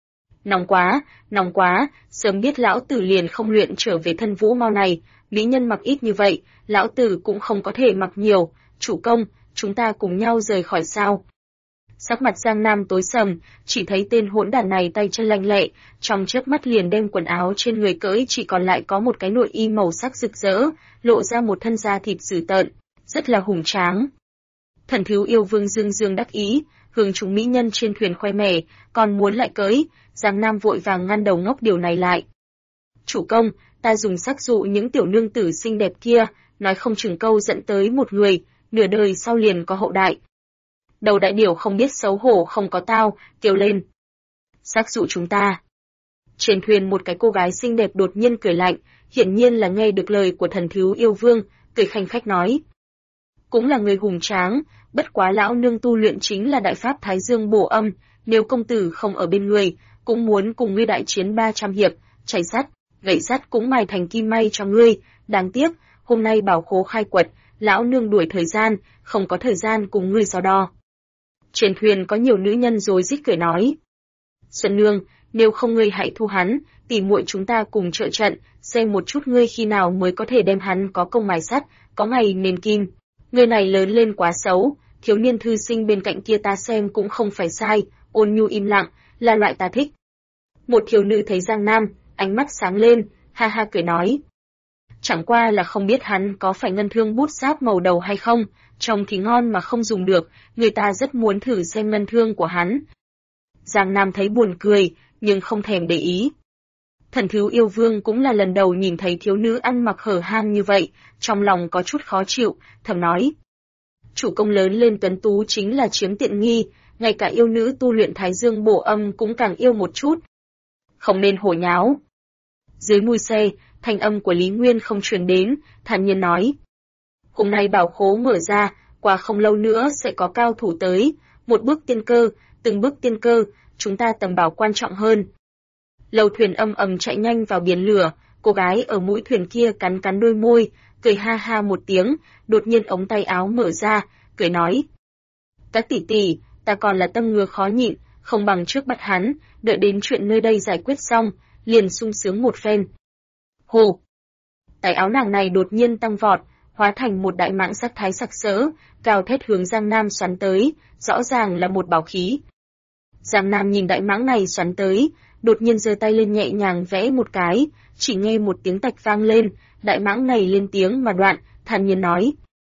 Nóng quá, sớm biết lão tử liền không luyện trở về thân vũ mau này, mỹ nhân mặc ít như vậy, lão tử cũng không có thể mặc nhiều, chủ công, chúng ta cùng nhau rời khỏi sao. Sắc mặt Giang Nam tối sầm, chỉ thấy tên hỗn đản này tay chân lanh lẹ, trong chớp mắt liền đem quần áo trên người cởi chỉ còn lại có một cái nội y màu sắc rực rỡ, lộ ra một thân da thịt dữ tợn, rất là hùng tráng. Thần thiếu yêu vương dương dương đắc ý, hướng chúng mỹ nhân trên thuyền khoe mẽ, còn muốn lại cởi, Giang Nam vội vàng ngăn đầu ngốc điều này lại. Chủ công, ta dùng sắc dụ những tiểu nương tử xinh đẹp kia, nói không chừng câu dẫn tới một người, nửa đời sau liền có hậu đại. Đầu đại điểu không biết xấu hổ không có tao, kêu lên. Sắc dụ chúng ta. Trên thuyền một cái cô gái xinh đẹp đột nhiên cười lạnh, hiển nhiên là nghe được lời của thần thiếu yêu vương, cười khanh khách nói. Cũng là người hùng tráng, bất quá lão nương tu luyện chính là đại pháp Thái Dương bổ âm, nếu công tử không ở bên người, cũng muốn cùng ngươi đại chiến 300 hiệp, chảy sắt, gậy sắt cũng mài thành kim may cho ngươi, đáng tiếc, hôm nay bảo khố khai quật, lão nương đuổi thời gian, không có thời gian cùng ngươi so đo. Trên thuyền có nhiều nữ nhân rồi rít cười nói. Xuân nương, nếu không ngươi hãy thu hắn, tỉ muội chúng ta cùng trợ trận, xem một chút ngươi khi nào mới có thể đem hắn có công mài sắt, có ngày nền kim. Người này lớn lên quá xấu, thiếu niên thư sinh bên cạnh kia ta xem cũng không phải sai, ôn nhu im lặng, là loại ta thích. Một thiếu nữ thấy Giang Nam, ánh mắt sáng lên, ha ha cười nói. Chẳng qua là không biết hắn có phải ngân thương bút sáp màu đầu hay không, trông thì ngon mà không dùng được, người ta rất muốn thử xem ngân thương của hắn. Giang Nam thấy buồn cười, nhưng không thèm để ý. Thần thiếu yêu vương cũng là lần đầu nhìn thấy thiếu nữ ăn mặc hở hang như vậy, trong lòng có chút khó chịu, thầm nói. Chủ công lớn lên tuấn tú chính là chiếm tiện nghi, ngay cả yêu nữ tu luyện Thái Dương bổ âm cũng càng yêu một chút. Không nên hồ nháo. Dưới mui xe, thanh âm của Lý Nguyên không truyền đến, thản nhiên nói. Hôm nay bảo khố mở ra, qua không lâu nữa sẽ có cao thủ tới, một bước tiên cơ, từng bước tiên cơ, chúng ta tầm bảo quan trọng hơn. Lâu thuyền âm ầm chạy nhanh vào biển lửa, cô gái ở mũi thuyền kia cắn cắn đôi môi, cười ha ha một tiếng, đột nhiên ống tay áo mở ra, cười nói. Các tỷ tỷ, ta còn là tâm ngứa khó nhịn, không bằng trước bắt hắn, đợi đến chuyện nơi đây giải quyết xong, liền sung sướng một phen. Hồ! Tay áo nàng này đột nhiên tăng vọt, hóa thành một đại mãng sắc thái sặc sỡ, cao thét hướng Giang Nam xoắn tới, rõ ràng là một bảo khí. Giang Nam nhìn đại mãng này xoắn tới, đột nhiên giơ tay lên nhẹ nhàng vẽ một cái, chỉ nghe một tiếng tạch vang lên, đại mãng này lên tiếng mà đoạn, thản nhiên nói.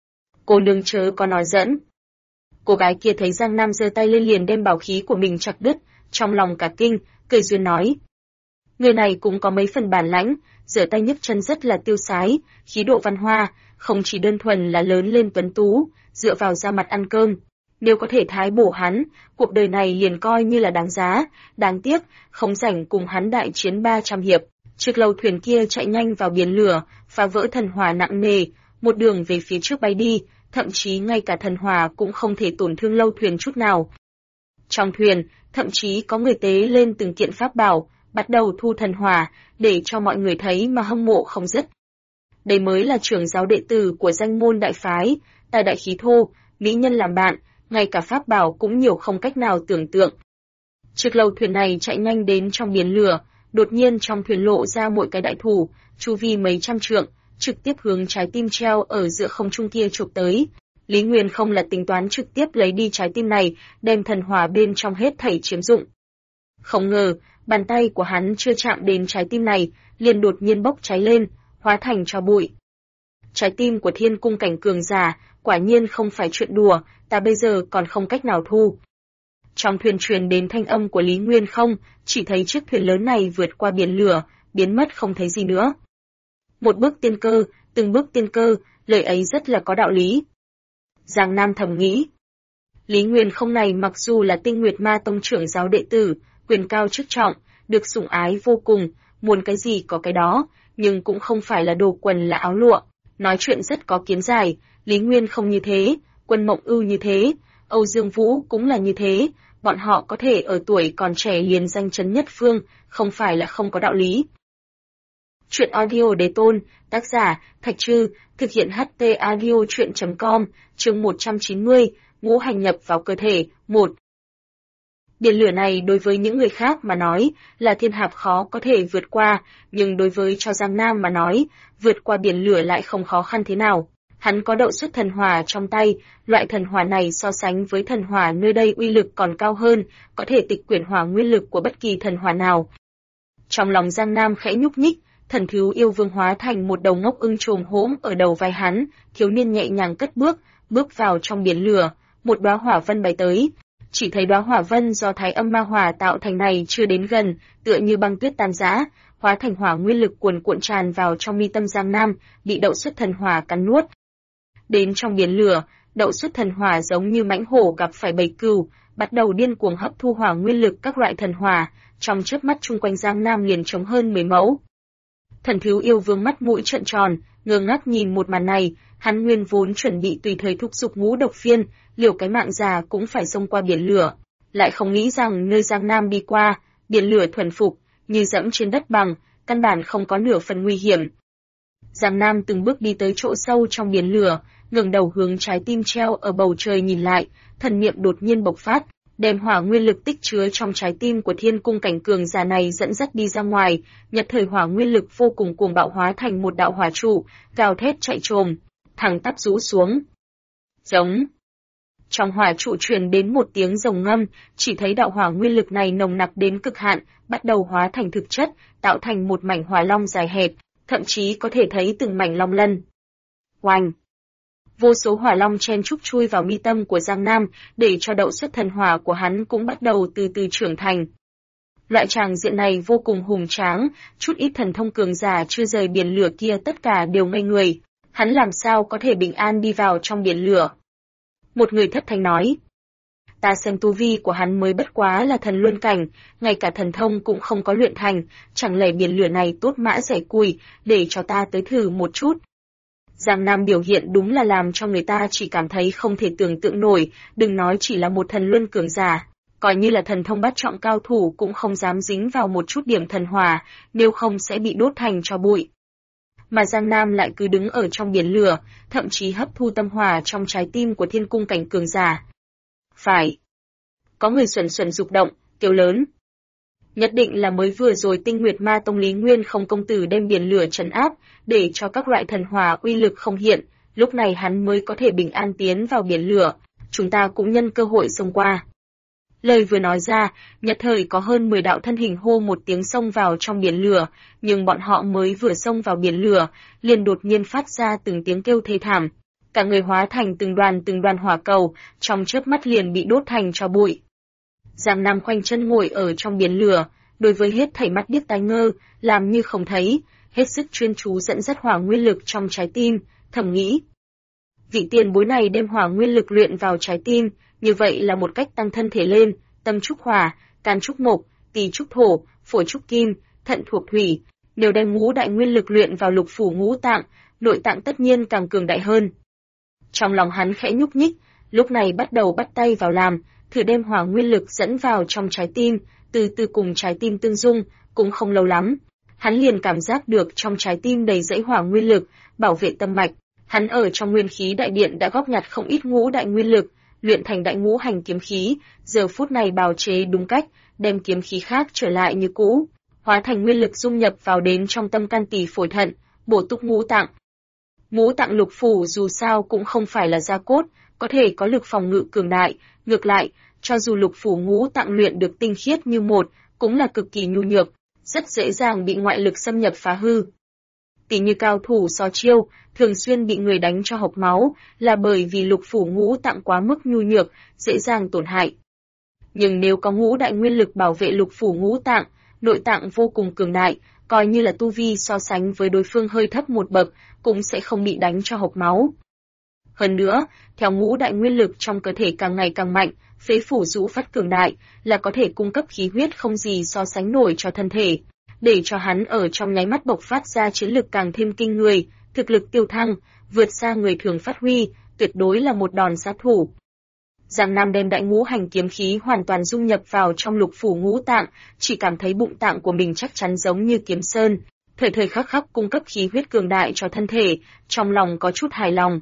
Cô nương chớ có nói giỡn. Cô gái kia thấy Giang Nam giơ tay lên liền đem bảo khí của mình chặt đứt, trong lòng cả kinh, cười duyên nói. Người này cũng có mấy phần bản lãnh, giở tay nhấc chân rất là tiêu sái, khí độ văn hoa, không chỉ đơn thuần là lớn lên tuấn tú, dựa vào da mặt ăn cơm. Nếu có thể thái bổ hắn, cuộc đời này liền coi như là đáng giá, đáng tiếc, không rảnh cùng hắn đại chiến 300 hiệp. Chiếc lâu thuyền kia chạy nhanh vào biển lửa, phá vỡ thần hỏa nặng nề, một đường về phía trước bay đi, thậm chí ngay cả thần hỏa cũng không thể tổn thương lâu thuyền chút nào. Trong thuyền, thậm chí có người tế lên từng kiện pháp bảo, bắt đầu thu thần hỏa, để cho mọi người thấy mà hâm mộ không dứt. Đây mới là trưởng giáo đệ tử của danh môn đại phái, tài đại khí thô, mỹ nhân làm bạn, ngay cả pháp bảo cũng nhiều không cách nào tưởng tượng. Chiếc lâu thuyền này chạy nhanh đến trong biển lửa, đột nhiên trong thuyền lộ ra một cái đại thủ, chu vi mấy trăm trượng, trực tiếp hướng trái tim treo ở giữa không trung kia chụp tới. Lý Nguyên không là tính toán trực tiếp lấy đi trái tim này, đem thần hỏa bên trong hết thảy chiếm dụng. Không ngờ, bàn tay của hắn chưa chạm đến trái tim này, liền đột nhiên bốc cháy lên, hóa thành tro bụi. Trái tim của thiên cung cảnh cường giả, quả nhiên không phải chuyện đùa, ta bây giờ còn không cách nào thu. Trong thuyền truyền đến thanh âm của Lý Nguyên không, chỉ thấy chiếc thuyền lớn này vượt qua biển lửa, biến mất không thấy gì nữa. Một bước tiên cơ, từng bước tiên cơ, lời ấy rất là có đạo lý. Giang Nam thầm nghĩ. Lý Nguyên không này mặc dù là Tinh Nguyệt Ma Tông trưởng giáo đệ tử, quyền cao chức trọng, được sủng ái vô cùng, muốn cái gì có cái đó, nhưng cũng không phải là đồ quần là áo lụa, nói chuyện rất có kiến giải, Lý Nguyên không như thế, Quân Mộng Ưu như thế, Âu Dương Vũ cũng là như thế, bọn họ có thể ở tuổi còn trẻ liền danh chấn nhất phương, không phải là không có đạo lý. Chuyện audio đề tôn, tác giả, Thạch Trư, thực hiện HT audio chuyện.com, chương 190, ngũ hành nhập vào cơ thể, 1. Biển lửa này đối với những người khác mà nói là thiên hạp khó có thể vượt qua, nhưng đối với cho Giang Nam mà nói, vượt qua biển lửa lại không khó khăn thế nào. Hắn có đậu xuất thần hỏa trong tay, loại thần hỏa này so sánh với thần hỏa nơi đây uy lực còn cao hơn, có thể tịch quyển hỏa nguyên lực của bất kỳ thần hỏa nào. Trong lòng Giang Nam khẽ nhúc nhích, thần thiếu yêu vương hóa thành một đầu ngốc ưng trồm hỗn ở đầu vai hắn, thiếu niên nhẹ nhàng cất bước, bước vào trong biển lửa, một đóa hỏa vân bay tới. Chỉ thấy đóa hỏa vân do thái âm ma hỏa tạo thành này chưa đến gần, tựa như băng tuyết tan rã, hóa thành hỏa nguyên lực cuồn cuộn tràn vào trong mi tâm Giang Nam, bị đậu xuất thần hỏa cắn nuốt. Đến trong biển lửa, đậu xuất thần hỏa giống như mãnh hổ gặp phải bầy cừu, bắt đầu điên cuồng hấp thu hỏa nguyên lực các loại thần hỏa, trong chớp mắt chung quanh Giang Nam liền trống hơn 10 mẫu. Thần thiếu yêu vương mắt mũi trợn tròn, ngơ ngác nhìn một màn này, hắn nguyên vốn chuẩn bị tùy thời thúc giục ngũ độc phiên, liều cái mạng già cũng phải xông qua biển lửa, lại không nghĩ rằng nơi Giang Nam đi qua, biển lửa thuần phục, như dẫm trên đất bằng, căn bản không có nửa phần nguy hiểm. Giang Nam từng bước đi tới chỗ sâu trong biển lửa, ngẩng đầu hướng trái tim treo ở bầu trời nhìn lại, thần niệm đột nhiên bộc phát, đem hỏa nguyên lực tích chứa trong trái tim của thiên cung cảnh cường giả này dẫn dắt đi ra ngoài, nhật thời hỏa nguyên lực vô cùng cuồng bạo hóa thành một đạo hỏa trụ, gào thét chạy trồm, thẳng tắp rũ xuống. Giống. Trong hỏa trụ truyền đến một tiếng rồng ngâm, chỉ thấy đạo hỏa nguyên lực này nồng nặc đến cực hạn, bắt đầu hóa thành thực chất, tạo thành một mảnh hỏa long dài hẹp, thậm chí có thể thấy từng mảnh long lân. Oanh! Vô số hỏa long chen chúc chui vào mi tâm của Giang Nam, để cho đậu xuất thần hỏa của hắn cũng bắt đầu từ từ trưởng thành. Loại tràng diện này vô cùng hùng tráng, chút ít thần thông cường giả chưa rời biển lửa kia tất cả đều ngây người. Hắn làm sao có thể bình an đi vào trong biển lửa? Một người thất thanh nói. Ta xem tu vi của hắn mới bất quá là thần luân cảnh, ngay cả thần thông cũng không có luyện thành, chẳng lẽ biển lửa này tốt mã rẻ cùi, để cho ta tới thử một chút. Giang Nam biểu hiện đúng là làm cho người ta chỉ cảm thấy không thể tưởng tượng nổi, đừng nói chỉ là một thần luân cường giả, coi như là thần thông bát trọng cao thủ cũng không dám dính vào một chút điểm thần hỏa, nếu không sẽ bị đốt thành tro bụi. Mà Giang Nam lại cứ đứng ở trong biển lửa, thậm chí hấp thu tâm hỏa trong trái tim của thiên cung cảnh cường giả. Phải. Có người xuẩn xuẩn rục động, kêu lớn. Nhất định là mới vừa rồi Tinh Nguyệt Ma Tông Lý Nguyên không công tử đem biển lửa trấn áp, để cho các loại thần hỏa uy lực không hiện, lúc này hắn mới có thể bình an tiến vào biển lửa, chúng ta cũng nhân cơ hội xông qua. Lời vừa nói ra, nhất thời có hơn 10 đạo thân hình hô một tiếng xông vào trong biển lửa, nhưng bọn họ mới vừa xông vào biển lửa, liền đột nhiên phát ra từng tiếng kêu thê thảm. Cả người hóa thành từng đoàn hỏa cầu, trong chớp mắt liền bị đốt thành tro bụi. Giang Nam khoanh chân ngồi ở trong biển lửa, đối với hết thảy mắt điếc tai ngơ, làm như không thấy, hết sức chuyên chú dẫn dắt hỏa nguyên lực trong trái tim, thầm nghĩ. Vị tiền bối này đem hỏa nguyên lực luyện vào trái tim, như vậy là một cách tăng thân thể lên, tâm trúc hỏa, can trúc mộc, tỳ trúc thổ, phổi trúc kim, thận thuộc thủy. Nếu đem ngũ đại nguyên lực luyện vào lục phủ ngũ tạng, nội tạng tất nhiên càng cường đại hơn. Trong lòng hắn khẽ nhúc nhích, lúc này bắt đầu bắt tay vào làm, thử đem hỏa nguyên lực dẫn vào trong trái tim, từ từ cùng trái tim tương dung, cũng không lâu lắm. Hắn liền cảm giác được trong trái tim đầy dẫy hỏa nguyên lực, bảo vệ tâm mạch. Hắn ở trong nguyên khí đại điện đã góp nhặt không ít ngũ đại nguyên lực, luyện thành đại ngũ hành kiếm khí, giờ phút này bào chế đúng cách, đem kiếm khí khác trở lại như cũ, hóa thành nguyên lực dung nhập vào đến trong tâm can tỳ phổi thận, bổ túc ngũ tạng. Ngũ tạng lục phủ dù sao cũng không phải là da cốt, có thể có lực phòng ngự cường đại, ngược lại, cho dù lục phủ ngũ tạng luyện được tinh khiết như một, cũng là cực kỳ nhu nhược, rất dễ dàng bị ngoại lực xâm nhập phá hư. Tỷ như cao thủ so chiêu, thường xuyên bị người đánh cho hộc máu, là bởi vì lục phủ ngũ tạng quá mức nhu nhược, dễ dàng tổn hại. Nhưng nếu có ngũ đại nguyên lực bảo vệ lục phủ ngũ tạng, nội tạng vô cùng cường đại, coi như là tu vi so sánh với đối phương hơi thấp một bậc, cũng sẽ không bị đánh cho hộc máu. Hơn nữa, theo ngũ đại nguyên lực trong cơ thể càng ngày càng mạnh, phế phủ rũ phát cường đại, là có thể cung cấp khí huyết không gì so sánh nổi cho thân thể, để cho hắn ở trong nháy mắt bộc phát ra chiến lực càng thêm kinh người, thực lực tiêu thăng, vượt xa người thường phát huy, tuyệt đối là một đòn sát thủ. Giang Nam đem đại ngũ hành kiếm khí hoàn toàn dung nhập vào trong lục phủ ngũ tạng, chỉ cảm thấy bụng tạng của mình chắc chắn giống như kiếm sơn, thời thời khắc khắc cung cấp khí huyết cường đại cho thân thể, trong lòng có chút hài lòng.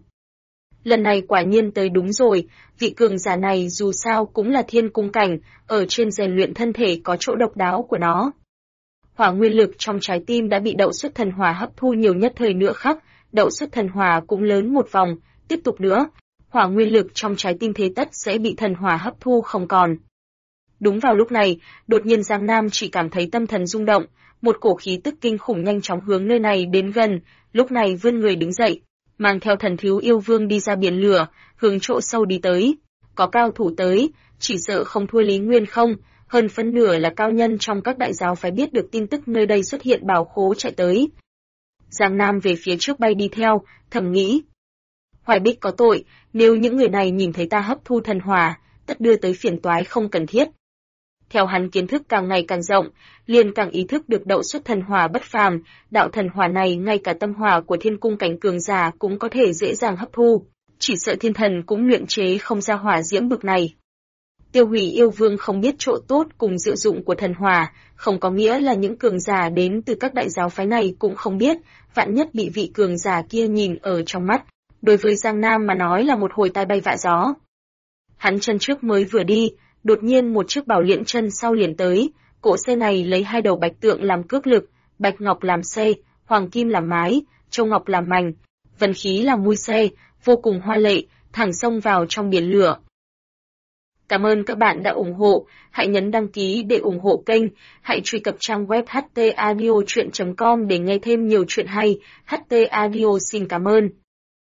Lần này quả nhiên tới đúng rồi, vị cường giả này dù sao cũng là thiên cung cảnh, ở trên rèn luyện thân thể có chỗ độc đáo của nó. Hỏa nguyên lực trong trái tim đã bị đậu xuất thần hỏa hấp thu nhiều nhất thời nữa khắc, đậu xuất thần hỏa cũng lớn một vòng, tiếp tục nữa, hỏa nguyên lực trong trái tim thế tất sẽ bị thần hỏa hấp thu không còn. Đúng vào lúc này, đột nhiên Giang Nam chỉ cảm thấy tâm thần rung động, một cổ khí tức kinh khủng nhanh chóng hướng nơi này đến gần, lúc này vươn người đứng dậy, mang theo Thần Thiếu Yêu Vương đi ra biển lửa, hướng chỗ sâu đi tới. Có cao thủ tới, chỉ sợ không thua Lý Nguyên không, hơn phân nửa là cao nhân trong các đại giáo phải biết được tin tức nơi đây xuất hiện bảo khố chạy tới. Giang Nam về phía trước bay đi theo, thầm nghĩ. Hoài Bích có tội, nếu những người này nhìn thấy ta hấp thu thần hỏa, tất đưa tới phiền toái không cần thiết. Theo hắn kiến thức càng ngày càng rộng, liền càng ý thức được đậu xuất thần hỏa bất phàm, đạo thần hỏa này ngay cả tâm hỏa của thiên cung cảnh cường giả cũng có thể dễ dàng hấp thu, chỉ sợ thiên thần cũng luyện chế không ra hỏa diễm bực này. Tiêu Hủy Yêu Vương không biết chỗ tốt cùng diệu dụng của thần hỏa, không có nghĩa là những cường giả đến từ các đại giáo phái này cũng không biết, vạn nhất bị vị cường giả kia nhìn ở trong mắt, đối với Giang Nam mà nói là một hồi tai bay vạ gió. Hắn chân trước mới vừa đi, đột nhiên một chiếc bảo liễn chân sau liền tới, cỗ xe này lấy 2 đầu bạch tượng làm cước lực, bạch ngọc làm xe, hoàng kim làm mái, châu ngọc làm mành, vân khí làm mui xe, vô cùng hoa lệ, thẳng xông vào trong biển lửa. Cảm ơn các bạn đã ủng hộ, hãy nhấn đăng ký để ủng hộ kênh, hãy truy cập trang web htaudio.com để nghe thêm nhiều chuyện hay. HT Audio xin cảm ơn.